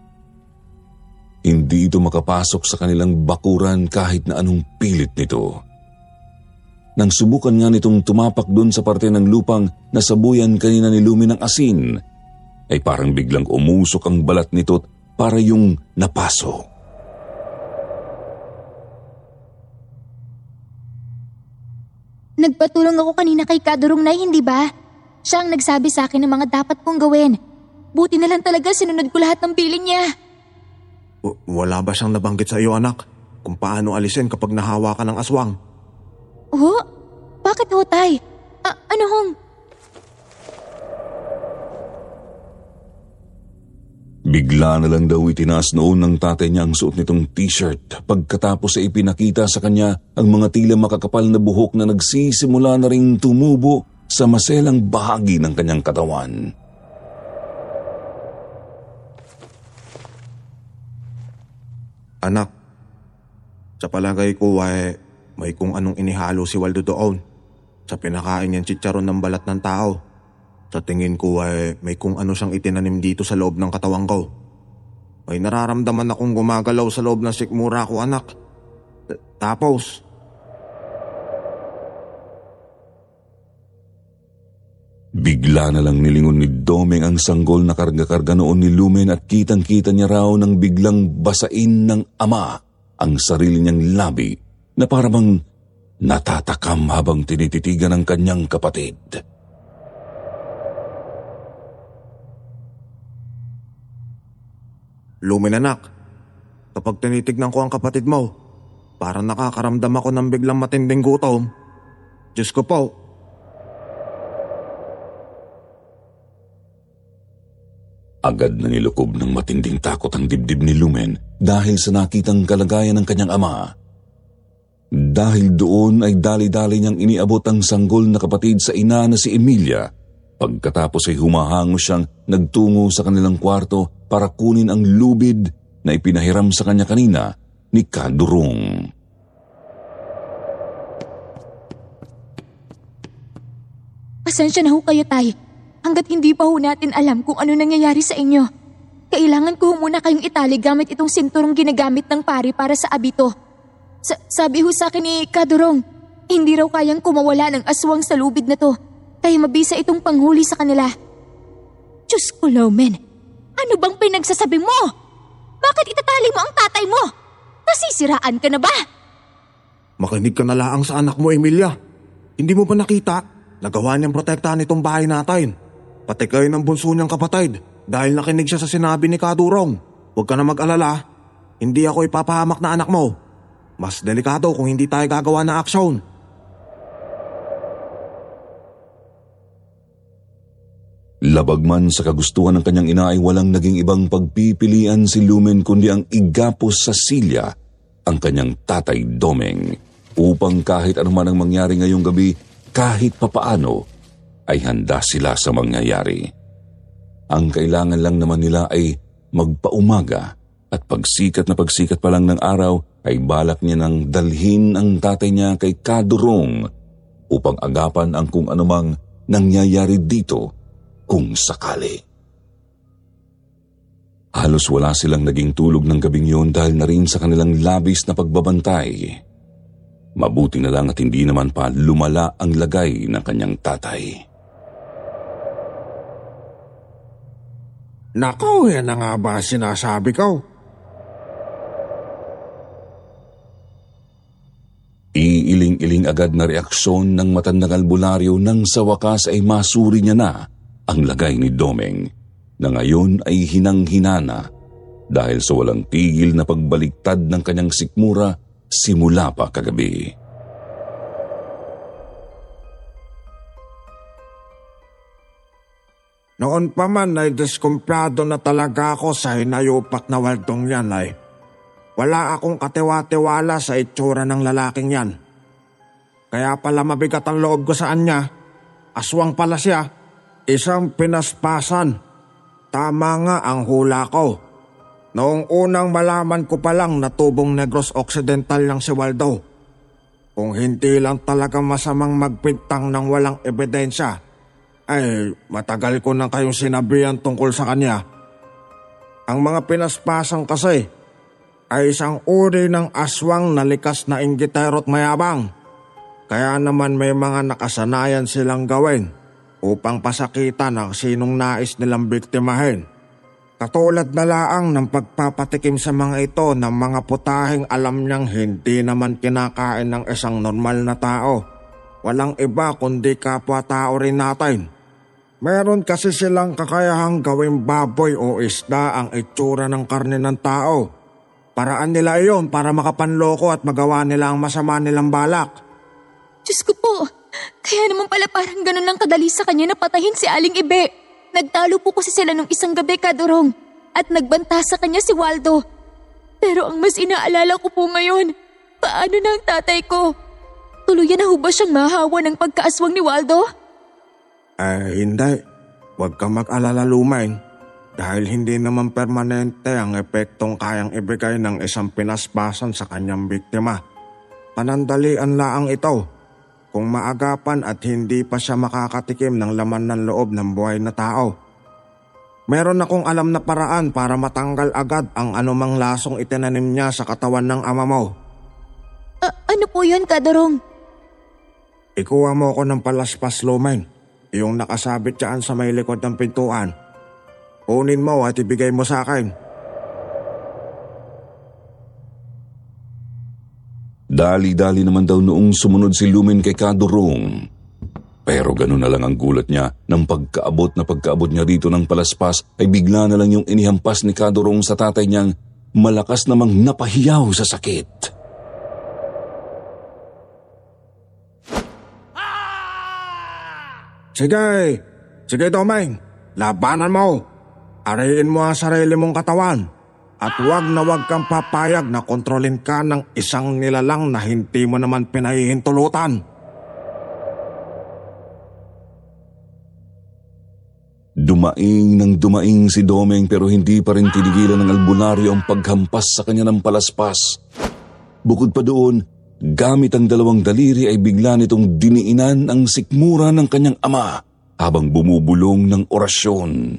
[SPEAKER 1] Hindi ito makapasok sa kanilang bakuran kahit na anong pilit nito. Nang subukan nga nitong tumapak doon sa parte ng lupang nasabuyan kanina ni Lumi ng asin, ay parang biglang umusok ang balat nito para yung napaso.
[SPEAKER 2] Nagpatulong ako kanina kay Kadurong, Nay, hindi ba? Siya ang nagsabi sa akin ng mga dapat kong gawin. Buti na lang talaga sinunod ko lahat ng bilin niya.
[SPEAKER 3] W- wala ba siyang nabanggit sa iyo, anak? Kung paano alisin kapag nahawa ka ng aswang?
[SPEAKER 2] Oh? Bakit ho, Tay? A- ano hong?
[SPEAKER 1] Bigla na lang daw itinaas noon ng tatay niya ang suot nitong t-shirt pagkatapos ay ipinakita sa kanya ang mga tila makakapal na buhok na nagsisimula na ring tumubo sa maselang bahagi ng kanyang katawan.
[SPEAKER 3] Anak, sa palagay ko ay may kung anong inihalo si Waldo doon sa pinakain niyang chicharon ng balat ng tao. Sa tingin ko ay may kung ano siyang itinanim dito sa loob ng katawan ko. May nararamdaman akong gumagalaw sa loob ng sikmura ko, anak. T- Tapos...
[SPEAKER 1] Bigla na lang nilingon ni Domeng ang sanggol na karga-karga noon ni Lumen at kitang-kita niya raw nang biglang basain ng ama ang sarili niyang labi na parang natatakam habang tinititigan ng kanyang kapatid.
[SPEAKER 3] Lumen, anak, kapag tinitignan ko ang kapatid mo, parang nakakaramdam ako ng biglang matinding gutom. Diyos ko po.
[SPEAKER 1] Agad na nilukob ng matinding takot ang dibdib ni Lumen dahil sa nakitang kalagayan ng kanyang ama. Dahil doon ay dali-dali niyang iniabot ang sanggol na kapatid sa ina na si Emilia. Pagkatapos ay humahango siyang nagtungo sa kanilang kwarto para kunin ang lubid na ipinahiram sa kanya kanina ni Kadurong.
[SPEAKER 2] Pasensya na ho kayo, Tay. Hanggat hindi pa ho natin alam kung ano nangyayari sa inyo. Kailangan ko ho muna kayong itali gamit itong sinturong ginagamit ng pari para sa abito. Sa- sabi ho sa akin ni Kadurong, hindi raw kayang kumawala ng aswang sa lubid na to. Kaya mabisa itong panghuli sa kanila. Diyos ko, Lomen. Ano bang pinagsasabi mo? Bakit itatali mo ang tatay mo? Nasisiraan ka na ba?
[SPEAKER 3] Makinig ka na laang sa anak mo, Emilia. Hindi mo ba nakita? Nagawa niyang protektahan itong bahay natin. Pati kayo ng bunso niyang kapatid dahil nakinig siya sa sinabi ni Kadurong. Huwag ka na mag-alala. Hindi ako ipapahamak na anak mo. Mas delikado kung hindi tayo gagawa ng aksyon.
[SPEAKER 1] Labag man sa kagustuhan ng kanyang ina ay walang naging ibang pagpipilian si Lumen kundi ang igapos sa silya ang kanyang tatay Domeng upang kahit anuman ang mangyari ngayong gabi, kahit papaano ay handa sila sa mangyayari. Ang kailangan lang naman nila ay magpaumaga at pagsikat na pagsikat pa lang ng araw ay balak niya nang dalhin ang tatay niya kay Kadurong upang agapan ang kung anumang nangyayari dito kung sakali. Halos wala silang naging tulog ng gabing yun dahil na rin sa kanilang labis na pagbabantay. Mabuti na lang at hindi naman pa lumala ang lagay ng kanyang tatay.
[SPEAKER 3] Nako, yan na nga ba sinasabi ko?
[SPEAKER 1] Iiling-iling agad na reaksyon ng matandang albularyo nang sa wakas ay masuri niya na ang lagay ni Domeng na ngayon ay hinang-hinana dahil sa walang tigil na pagbaliktad ng kanyang sikmura simula pa kagabi.
[SPEAKER 3] Noon pa man ay diskumpiyado na talaga ako sa hinayupak na waldong yan ay wala akong katiwa-tiwala sa itsura ng lalaking yan. Kaya pala mabigat ang loob ko sa kanya. Aswang pala siya. Isang pinaspasan. Tama nga ang hula ko. Noong unang malaman ko pa lang na tubong Negros Occidental lang si Waldo. Kung hindi lang talaga masamang magpintang ng walang ebidensya, ay matagal ko nang kayong sinabihan tungkol sa kanya. Ang mga pinaspasan kasi ay isang uri ng aswang na likas na inggitero at mayabang. Kaya naman may mga nakasanayan silang gawin upang pasakitan ang sinong nais nilang biktimahin. Katulad na laang ng pagpapatikim sa mga ito ng mga putahing alam niyang hindi naman kinakain ng isang normal na tao. Walang iba kundi kapwa-tao rin natin. Meron kasi silang kakayahang gawing baboy o isda ang itsura ng karne ng tao. Paraan nila iyon para makapanloko at magawa nila ang masama nilang balak.
[SPEAKER 2] Diyos ko po, kaya naman pala parang ganun lang kadali sa kanya na patahin si Aling Ibe. Nagtalo po kasi sila nung isang gabi, Kadurong, at nagbanta sa kanya si Waldo. Pero ang mas inaalala ko po ngayon, paano na ang tatay ko? Tuluyan na ho ba siyang mahawa ng pagkaaswang ni Waldo?
[SPEAKER 3] Eh, hindi. Huwag kang mag-alala, Lumain. Dahil hindi naman permanente ang epektong kayang ibigay ng isang pinaspasan sa kanyang biktima. Panandalian laang ito. Kung maagapan at hindi pa siya makakatikim ng laman ng loob ng buhay na tao. Meron akong alam na paraan para matanggal agad ang anumang lasong itinanim niya sa katawan ng ama mo.
[SPEAKER 2] Uh, ano po yun, Kadurong?
[SPEAKER 3] Ikuha mo ako ng palaspas, Lumain. Yung nakasabit dyan sa may likod ng pintuan. Kunin mo at ibigay mo sa akin.
[SPEAKER 1] Dali-dali naman daw noong sumunod si Lumen kay Kadurong. Pero gano'n na lang ang gulat niya nang pagkaabot na pagkaabot niya rito ng palaspas ay bigla na lang yung inihampas ni Kadurong sa tatay niyang malakas namang napahiyaw sa sakit.
[SPEAKER 3] Sige, sige Domeng, labanan mo. Arayin mo ang sarili mong katawan. At huwag na huwag kang papayag na kontrolin ka ng isang nilalang na hindi mo naman pinahihintulutan.
[SPEAKER 1] Dumaing ng dumaing si Domeng pero hindi pa rin tinigilan ng albularyo ang paghampas sa kanya ng palaspas. Bukod pa doon, gamit ang dalawang daliri ay bigla nitong diniinan ang sikmura ng kanyang ama habang bumubulong ng orasyon.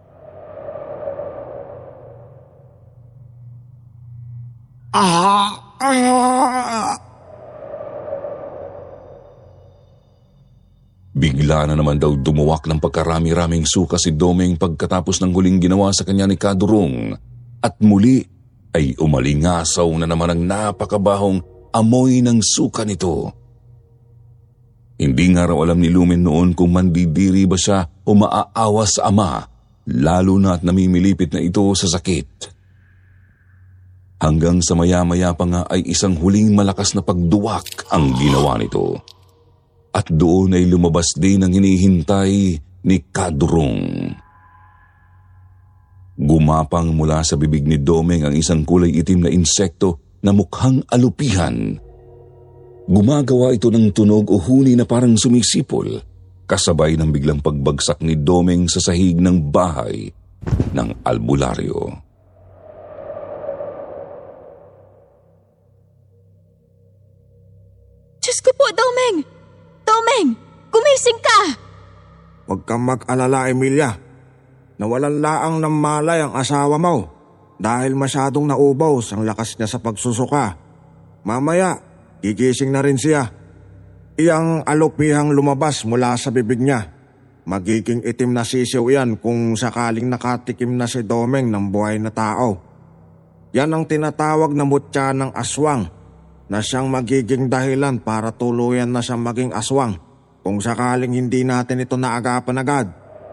[SPEAKER 3] Ah! Ah!
[SPEAKER 1] Bigla na naman daw dumuwak ng pagkarami-raming suka si Domeng pagkatapos ng huling ginawa sa kanya ni Kadurong at muli ay umalingasaw na naman ang napakabahong amoy ng suka nito. Hindi nga raw alam ni Lumen noon kung mandidiri ba siya o maaawa sa ama, lalo na at namimilipit na ito sa sakit. Hanggang sa maya-maya pa nga ay isang huling malakas na pagduwak ang ginawa nito. At doon ay lumabas din ang hinihintay ni Kadurong. Gumapang mula sa bibig ni Domeng ang isang kulay itim na insekto na mukhang alupihan. Gumagawa ito ng tunog o huni na parang sumisipol, kasabay ng biglang pagbagsak ni Domeng sa sahig ng bahay ng albularyo.
[SPEAKER 2] Diyos ko po, Domeng! Domeng! Gumising ka!
[SPEAKER 3] Huwag kang mag-alala, Emilia. Nawalan laang ng malay ang asawa mo dahil masyadong naubaw ang lakas niya sa pagsusuka. Mamaya, gigising na rin siya. Iyang alupihang lumabas mula sa bibig niya. Magiging itim na sisiw yan kung sakaling nakatikim na si Domeng ng buhay na tao. Yan ang tinatawag na mutya ng aswang, na siyang magiging dahilan para tuluyan na siyang maging aswang kung sakaling hindi natin ito naagapan agad.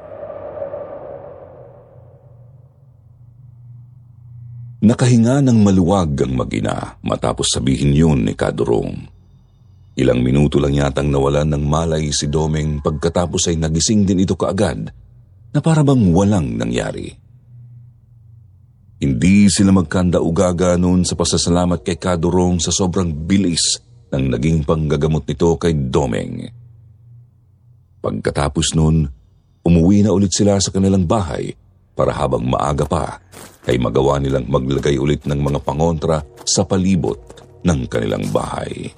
[SPEAKER 1] Nakahinga ng maluwag ang mag-ina matapos sabihin yun ni Kadurong. Ilang minuto lang yatang nawalan ng malay si Domeng pagkatapos ay nagising din ito kaagad na parabang walang nangyari. Hindi sila magkanda-ugaga noon sa pasasalamat kay Kadurong sa sobrang bilis ng naging panggagamot nito kay Domeng. Pagkatapos noon, umuwi na ulit sila sa kanilang bahay para habang maaga pa ay magawa nilang maglagay ulit ng mga pangontra sa palibot ng kanilang bahay.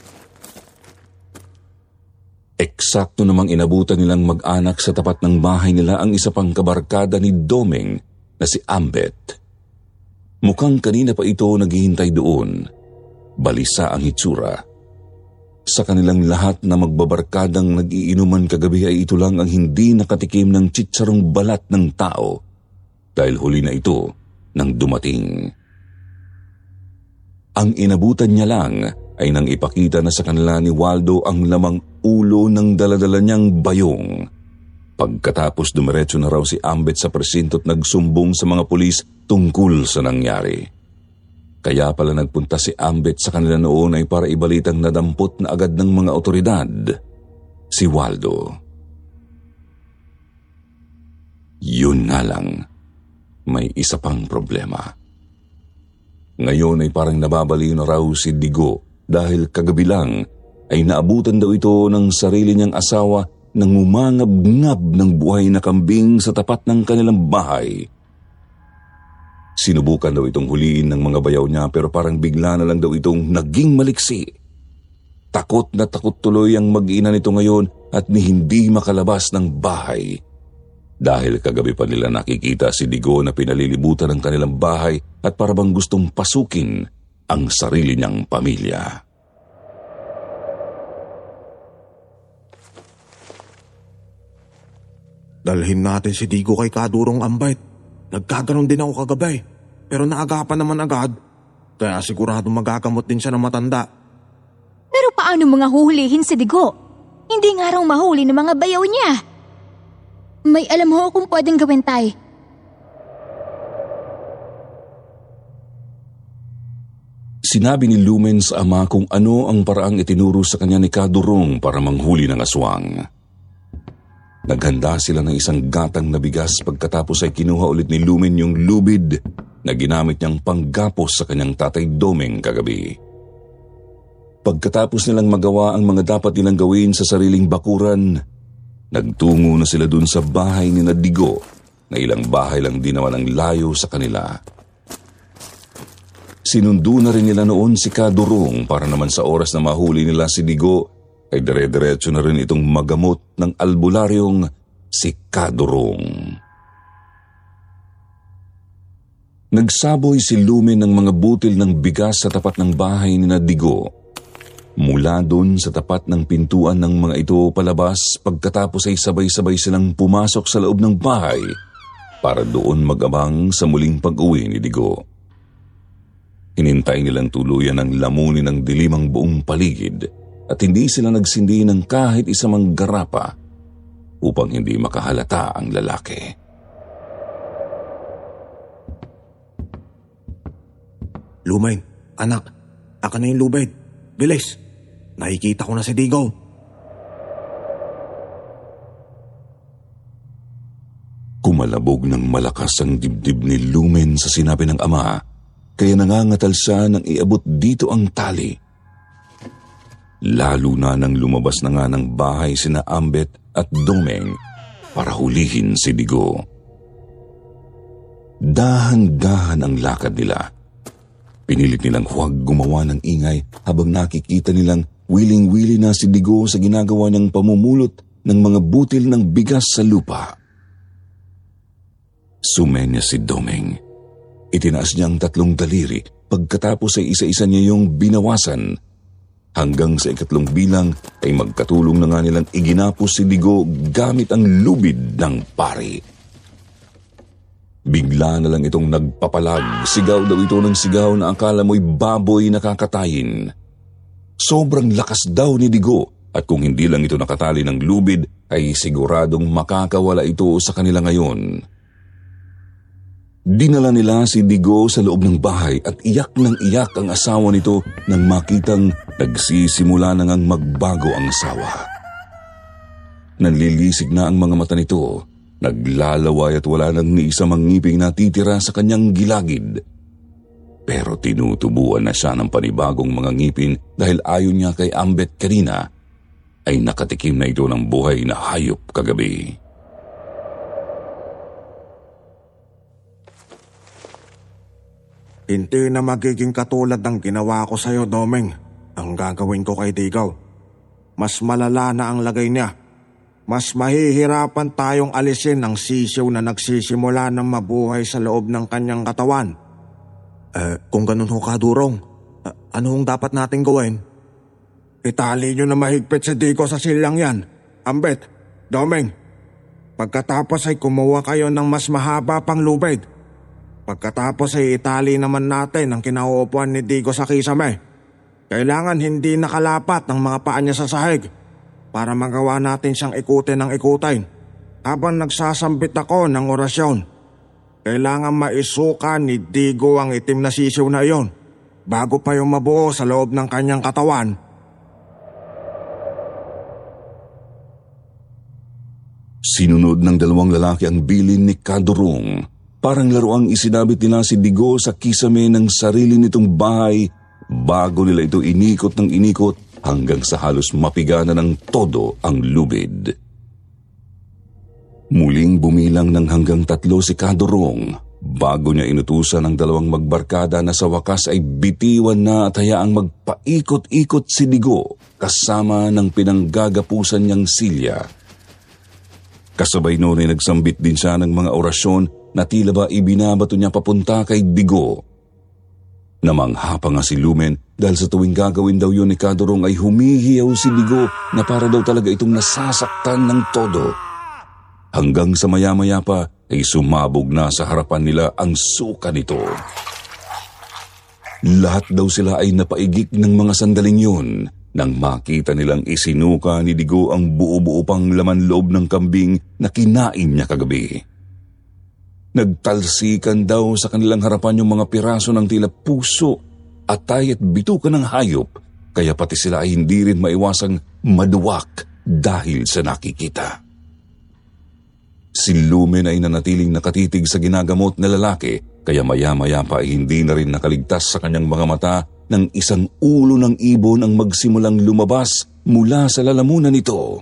[SPEAKER 1] Eksakto namang inabutan nilang mag-anak sa tapat ng bahay nila ang isa pang kabarkada ni Domeng na si Ambet. Mukhang kanina pa ito naghihintay doon. Balisa ang hitsura. Sa kanilang lahat na magbabarkadang nag-iinuman kagabi ay ito lang ang hindi nakatikim ng chitsarong balat ng tao dahil huli na ito nang dumating. Ang inabutan niya lang ay nang ipakita na sa kanila ni Waldo ang lamang ulo ng daladala niyang bayong. Pagkatapos dumiretso na raw si Ambet sa presinto at nagsumbong sa mga pulis tungkol sa nangyari. Kaya pala nagpunta si Ambet sa kanila noon ay para ibalitang nadampot na agad ng mga otoridad si Waldo. Yun nga lang, may isa pang problema. Ngayon ay parang nababaliw na raw si Digo dahil kagabi lang ay naabutan daw ito ng sarili niyang asawa nang umangab-ngab ng buhay na kambing sa tapat ng kanilang bahay. Sinubukan daw itong huliin ng mga bayaw niya pero parang bigla na lang daw itong naging maliksi. Takot na takot tuloy ang mag-ina nito ngayon at ni hindi makalabas ng bahay. Dahil kagabi pa nila nakikita si Digo na pinalilibutan ng kanilang bahay at parang gustong pasukin ang sarili niyang pamilya.
[SPEAKER 3] Dalhin natin si Digo kay Kadurong, Ambet. Nagkaganon din ako kagabi, pero naagapan naman agad. Kaya sigurado magagamot din siya ng matanda.
[SPEAKER 2] Pero paano mga huhulihin si Digo? Hindi nga raw mahuli ng mga bayaw niya. May alam ho kung pwedeng gawin, tay.
[SPEAKER 1] Sinabi ni Lumen sa ama kung ano ang paraang itinuro sa kanya ni Kadurong para manghuli ng aswang. Naghanda sila ng isang gatang na bigas pagkatapos ay kinuha ulit ni Lumen yung lubid na ginamit niyang panggapos sa kanyang tatay Domeng kagabi. Pagkatapos nilang magawa ang mga dapat nilang gawin sa sariling bakuran, nagtungo na sila dun sa bahay ni Digo na ilang bahay lang din naman ang layo sa kanila. Sinundo na rin nila noon si Kadurong para naman sa oras na mahuli nila si Digo ay dire-diretso na rin itong magamot ng albularyong si Kadurong. Nagsaboy si Lumen ng mga butil ng bigas sa tapat ng bahay ni Digo. Mula doon sa tapat ng pintuan ng mga ito palabas, pagkatapos ay sabay-sabay silang pumasok sa loob ng bahay para doon mag-abang sa muling pag-uwi ni Digo. Hinintay nilang tuluyan ang lamunin ng dilim ang buong paligid at hindi sila nagsindi ng kahit isa mang garapa upang hindi makahalata ang lalaki.
[SPEAKER 3] Lumain, anak, aka na yung lubid. Bilis! Nakikita ko na si Digo.
[SPEAKER 1] Kumalabog ng malakas ang dibdib ni Lumen sa sinabi ng ama, kaya nangangatal siya nang iabot dito ang tali. Lalo na nang lumabas na nga ng bahay sina Ambet at Domeng para hulihin si Digo. Dahan-dahan ang lakad nila. Pinilit nilang huwag gumawa ng ingay habang nakikita nilang wiling-wili na si Digo sa ginagawa niyang pamumulot ng mga butil ng bigas sa lupa. Sumenya si Domeng. Itinaas niya ang tatlong daliri pagkatapos ay isa-isa niya yung binawasan. Hanggang sa ikatlong bilang ay magkatulong na nga nilang iginapos si Digo gamit ang lubid ng pari. Bigla na lang itong nagpapalag. Sigaw daw ito ng sigaw na akala mo'y baboy na kakatayin. Sobrang lakas daw ni Digo at kung hindi lang ito nakatali ng lubid ay siguradong makakawala ito sa kanila ngayon. Dinala nila si Digo sa loob ng bahay at iyak ng iyak ang asawa nito nang makitang nagsisimula na ngang magbago ang asawa. Nanlilisik na ang mga mata nito, naglalaway at wala nang ni isa mang ngiping natitira sa kanyang gilagid. Pero tinutubuan na siya ng panibagong mga ngipin dahil ayon niya kay Ambet kanina ay nakatikim na ito ng buhay na hayop kagabi.
[SPEAKER 3] Hindi na magiging katulad ng ginawa ko sa'yo, Domeng, ang gagawin ko kay Digo. Mas malala na ang lagay niya. Mas mahihirapan tayong alisin ang sisiw na nagsisimula ng mabuhay sa loob ng kanyang katawan. Eh, kung ganun ho kadurong, uh, ano hong dapat natin gawin? Itali nyo na mahigpit si Digo sa silyang yan. Ambet, Domeng, pagkatapos ay kumuha kayo ng mas mahaba pang lubid. Pagkatapos ay itali naman natin ang kinauupuan ni Digo sa kisame. Kailangan hindi nakalapat ang mga paa niya sa sahig para magawa natin siyang ikutin ng ikutin habang nagsasambit ako ng orasyon. Kailangan maisuka ni Digo ang itim na sisiw na iyon bago pa yung mabuo sa loob ng kanyang katawan.
[SPEAKER 1] Sinunod ng dalawang lalaki ang bilin ni Kadurong. Parang laruang isinabit nila si Digo sa kisame ng sarili nitong bahay bago nila ito inikot ng inikot hanggang sa halos mapiga na ng todo ang lubid. Muling bumilang ng hanggang tatlo si Kadurong bago niya inutusan ang dalawang magbarkada na sa wakas ay bitiwan na at hayaang magpaikot-ikot si Digo kasama ng pinanggagapusan niyang silya. Kasabay noon ay nagsambit din siya ng mga orasyon na tila ba ibinabato niya papunta kay Digo. Namangha pa nga si Lumen dahil sa tuwing gagawin daw yun ni Kadurong ay humihiyaw si Digo na para daw talaga itong nasasaktan ng todo. Hanggang sa maya-maya pa ay sumabog na sa harapan nila ang suka nito. Lahat daw sila ay napaigik ng mga sandaling yun nang makita nilang isinuka ni Digo ang buo-buo pang laman loob ng kambing na kinain niya kagabi. Nagtalsikan daw sa kanilang harapan yung mga piraso ng tila puso, atay at bituka ng hayop, kaya pati sila ay hindi rin maiwasang maduwak dahil sa nakikita. Si Lumen ay nanatiling nakatitig sa ginagamot na lalaki, kaya maya-maya pa ay hindi na rin nakaligtas sa kanyang mga mata nang isang ulo ng ibon ang magsimulang lumabas mula sa lalamunan nito.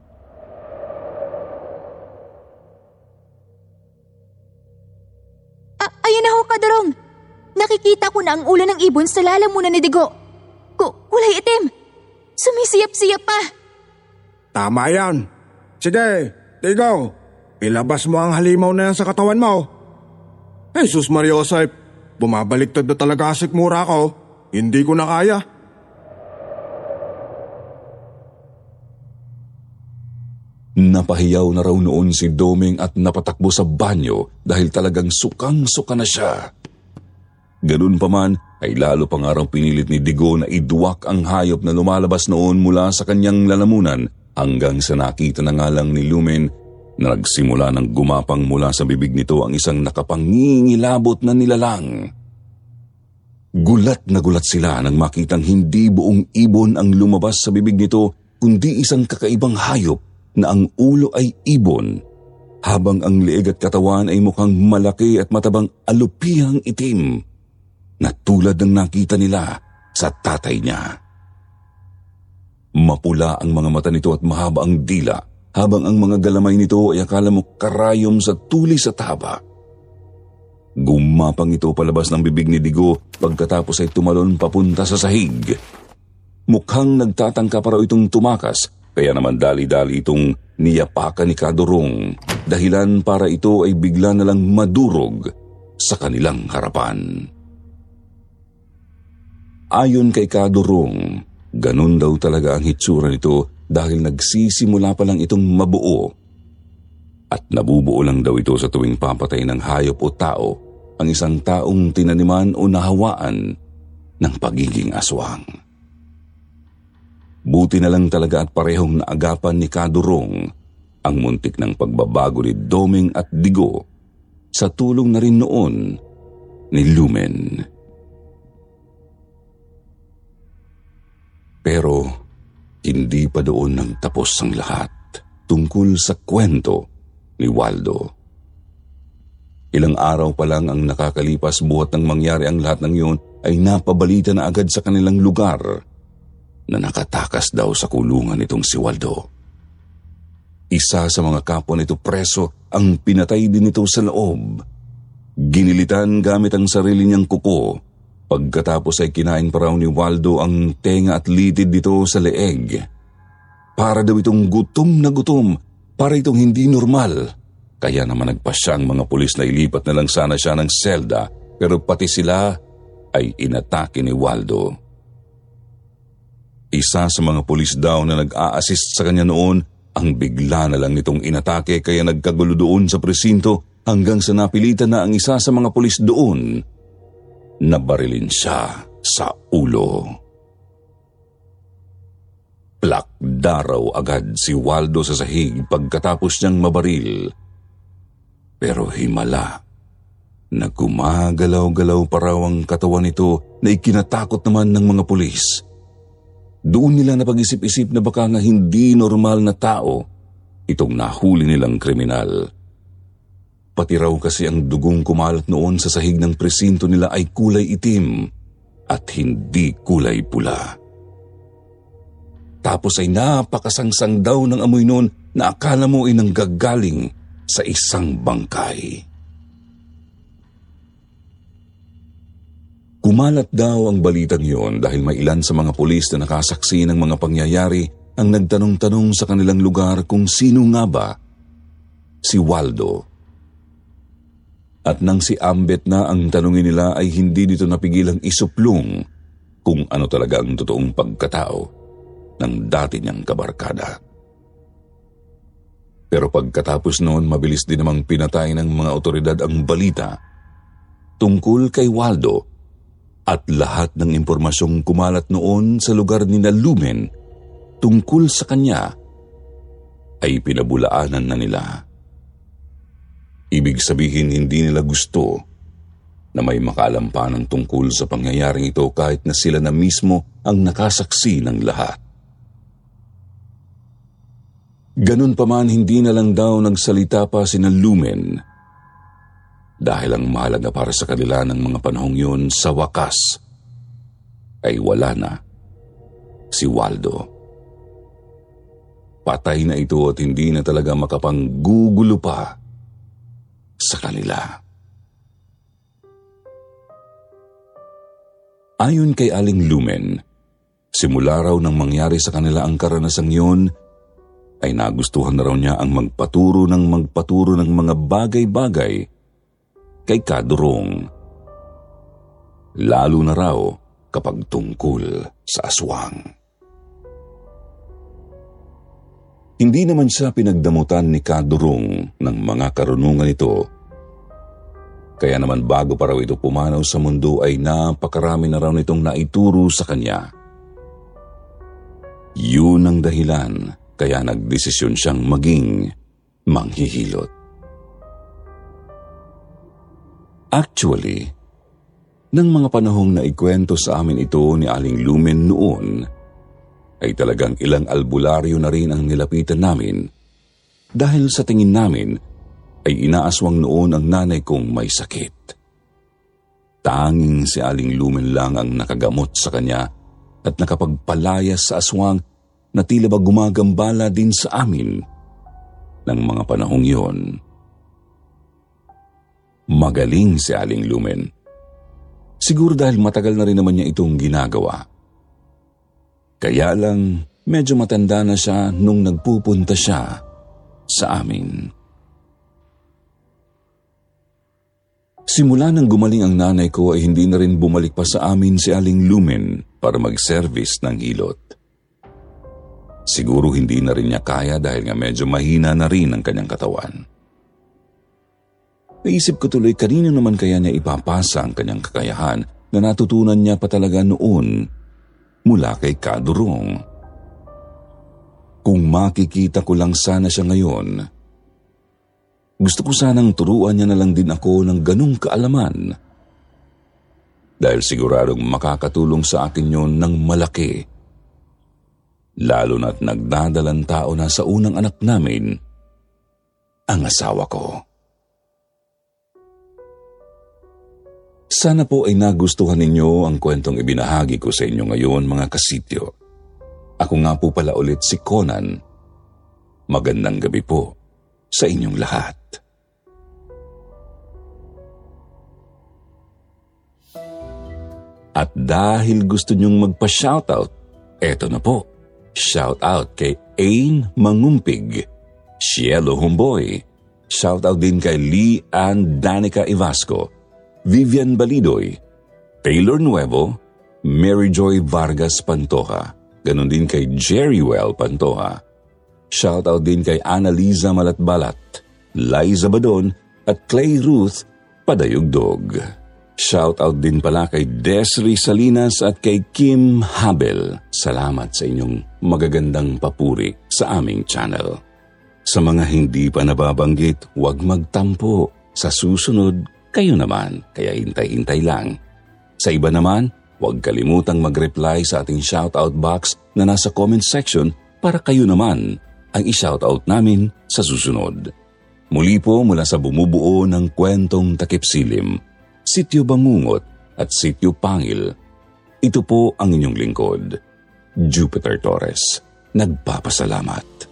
[SPEAKER 2] A- ayun na ho, Kadurong! Nakikita ko na ang ulo ng ibon sa lalamunan ni Digo. Ku- kulay itim! Sumisiyap-siyap pa!
[SPEAKER 3] Tama yan. Sige, Digo, ilabas mo ang halimaw na yan sa katawan mo. Jesus Maria Josep, bumabaliktad na talaga sikmura ko. Hindi ko na kaya.
[SPEAKER 1] Napahiyaw na raw noon si Doming at napatakbo sa banyo dahil talagang sukang-suka na siya. Ganun pa man ay lalo pa nga raw pinilit ni Digo na iduwak ang hayop na lumalabas noon mula sa kanyang lalamunan hanggang sa nakita na nga lang ni Lumen na nagsimula ng gumapang mula sa bibig nito ang isang nakapangingilabot na nilalang. Gulat na gulat sila nang makitang hindi buong ibon ang lumabas sa bibig nito kundi isang kakaibang hayop na ang ulo ay ibon, habang ang leeg at katawan ay mukhang malaki at matabang alupihang itim, na tulad ng nakita nila sa tatay niya. Mapula ang mga mata nito at mahaba ang dila, habang ang mga galamay nito ay akala mo karayom sa tulis at haba. Gumapang ito palabas ng bibig ni Digo pagkatapos ay tumalon papunta sa sahig. Mukhang nagtatangka pa raw itong tumakas, kaya naman dali-dali itong niyapakan ni Kadurong, dahilan para ito ay bigla na lang madurog sa kanilang harapan. Ayon kay Kadurong, ganun daw talaga ang hitsura nito dahil nagsisimula pa lang itong mabuo. At nabubuo lang daw ito sa tuwing papatay ng hayop o tao ang isang taong tinaniman o nahawaan ng pagiging aswang. Buti na lang talaga at parehong naagapan ni Kadurong ang muntik ng pagbabago ni Doming at Digo sa tulong na rin noon ni Lumen. Pero hindi pa doon nang tapos ang lahat tungkol sa kwento ni Waldo. Ilang araw pa lang ang nakakalipas buhat nang mangyari ang lahat ng yun ay napabalita na agad sa kanilang lugar na nakatakas daw sa kulungan nitong si Waldo. Isa sa mga kapwa nito preso ang pinatay din nito sa loob. Ginilitan gamit ang sarili niyang kuko. Pagkatapos ay kinain pa raw ni Waldo ang tenga at litid dito sa leeg. Para daw itong gutom na gutom, para itong hindi normal. Kaya naman nagpasya ang mga pulis na ilipat na lang sana siya ng selda, pero pati sila ay inatake ni Waldo. Isa sa mga pulis daw na nag-a-assist sa kanya noon ang bigla na lang nitong inatake kaya nagkagulo doon sa presinto hanggang sa napilitan na ang isa sa mga pulis doon na barilin siya sa ulo. Plakda raw agad si Waldo sa sahig pagkatapos niyang mabaril. Pero himala na gumagalaw-galaw pa raw ang katawan nito na ikinatakot naman ng mga pulis. Doon nila napag-isip-isip na baka nga hindi normal na tao itong nahuli nilang kriminal. Pati raw kasi ang dugong kumalat noon sa sahig ng presinto nila ay kulay itim at hindi kulay pula. Tapos ay napakasangsang daw ng amoy noon na akala mo ay nanggagaling sa isang bangkay. Kumalat daw ang balitang yon dahil may ilan sa mga pulis na nakasaksi ng mga pangyayari ang nagtanong-tanong sa kanilang lugar kung sino nga ba si Waldo. At nang si Ambet na ang tanungin nila ay hindi dito napigilang isuplong kung ano talaga ang totoong pagkatao ng dati niyang kabarkada. Pero pagkatapos noon, mabilis din namang pinatay ng mga otoridad ang balita tungkol kay Waldo at lahat ng impormasyong kumalat noon sa lugar ni Lumen tungkol sa kanya ay pinabulaanan na nila. Ibig sabihin hindi nila gusto na may makaalam pa ng tungkol sa pangyayaring ito kahit na sila na mismo ang nakasaksi ng lahat. Ganun pa man, hindi na lang daw nagsalita pa sina Lumen dahil ang mahalaga para sa kanila ng mga panahong yun sa wakas ay wala na si Waldo. Patay na ito at hindi na talaga makapanggugulo pa sa kanila. Ayon kay Aling Lumen, simula raw nang mangyari sa kanila ang karanasang yun, ay nagustuhan na raw niya ang magpaturo ng magpaturo ng mga bagay-bagay kay Kadurong. Lalo na raw kapag tungkol sa aswang. Hindi naman siya pinagdamutan ni Kadurong ng mga karunungan ito. Kaya naman bago pa raw ito pumanaw sa mundo ay napakarami na raw nitong naituro sa kanya. Yun ang dahilan kaya nagdesisyon siyang maging manghihilot. Actually, nang mga panahong naikwento sa amin ito ni Aling Lumen noon, ay talagang ilang albularyo na rin ang nilapitan namin dahil sa tingin namin ay inaaswang noon ang nanay kong may sakit. Tanging si Aling Lumen lang ang nakagamot sa kanya at nakapagpalayas sa aswang na tila ba gumagambala din sa amin ng mga panahong yon. Magaling si Aling Lumen. Siguro dahil matagal na rin naman niya itong ginagawa. Kaya lang medyo matanda na siya nung nagpupunta siya sa amin. Simula nang gumaling ang nanay ko ay hindi na rin bumalik pa sa amin si Aling Lumen para mag-service ng hilot. Siguro hindi na rin niya kaya dahil nga medyo mahina na rin ang kanyang katawan. Naisip ko tuloy kanino naman kaya niya ipapasa ang kanyang kakayahan na natutunan niya pa talaga noon mula kay Kadurong. Kung makikita ko lang sana siya ngayon, gusto ko sanang turuan niya na lang din ako ng ganung kaalaman. Dahil siguradong makakatulong sa akin yon ng malaki. Lalo na't nagdadalang tao na sa unang anak namin, ang asawa ko. Sana po ay nagustuhan ninyo ang kwentong ibinahagi ko sa inyo ngayon, mga kasityo. Ako nga po pala ulit si Conan. Magandang gabi po sa inyong lahat. At dahil gusto nyong magpa-shoutout, eto na po. Shoutout kay Ain Mangumpig, Cielo Humboy. Shoutout din kay Lee and Danica Ivasco, Vivian Balidoy, Taylor Nuevo, Mary Joy Vargas Pantoja. Ganon din kay Jerrywell Pantoja. Shoutout din kay Annaliza Malatbalat, Liza Badon at Clay Ruth Padayugdog. Shoutout din pala kay Desiree Salinas at kay Kim Habel. Salamat sa inyong magagandang papuri sa aming channel. Sa mga hindi pa nababanggit, huwag magtampo. Sa susunod, kayo naman, kaya hintay-hintay lang. Sa iba naman, huwag kalimutang mag-reply sa ating shoutout box na nasa comment section para kayo naman ang i-shoutout namin sa susunod. Muli po mula sa bumubuo ng kwentong Takip Silim, Sityo Bangungot at Sityo Pangil, ito po ang inyong lingkod, Jupiter Torres. Nagpapasalamat.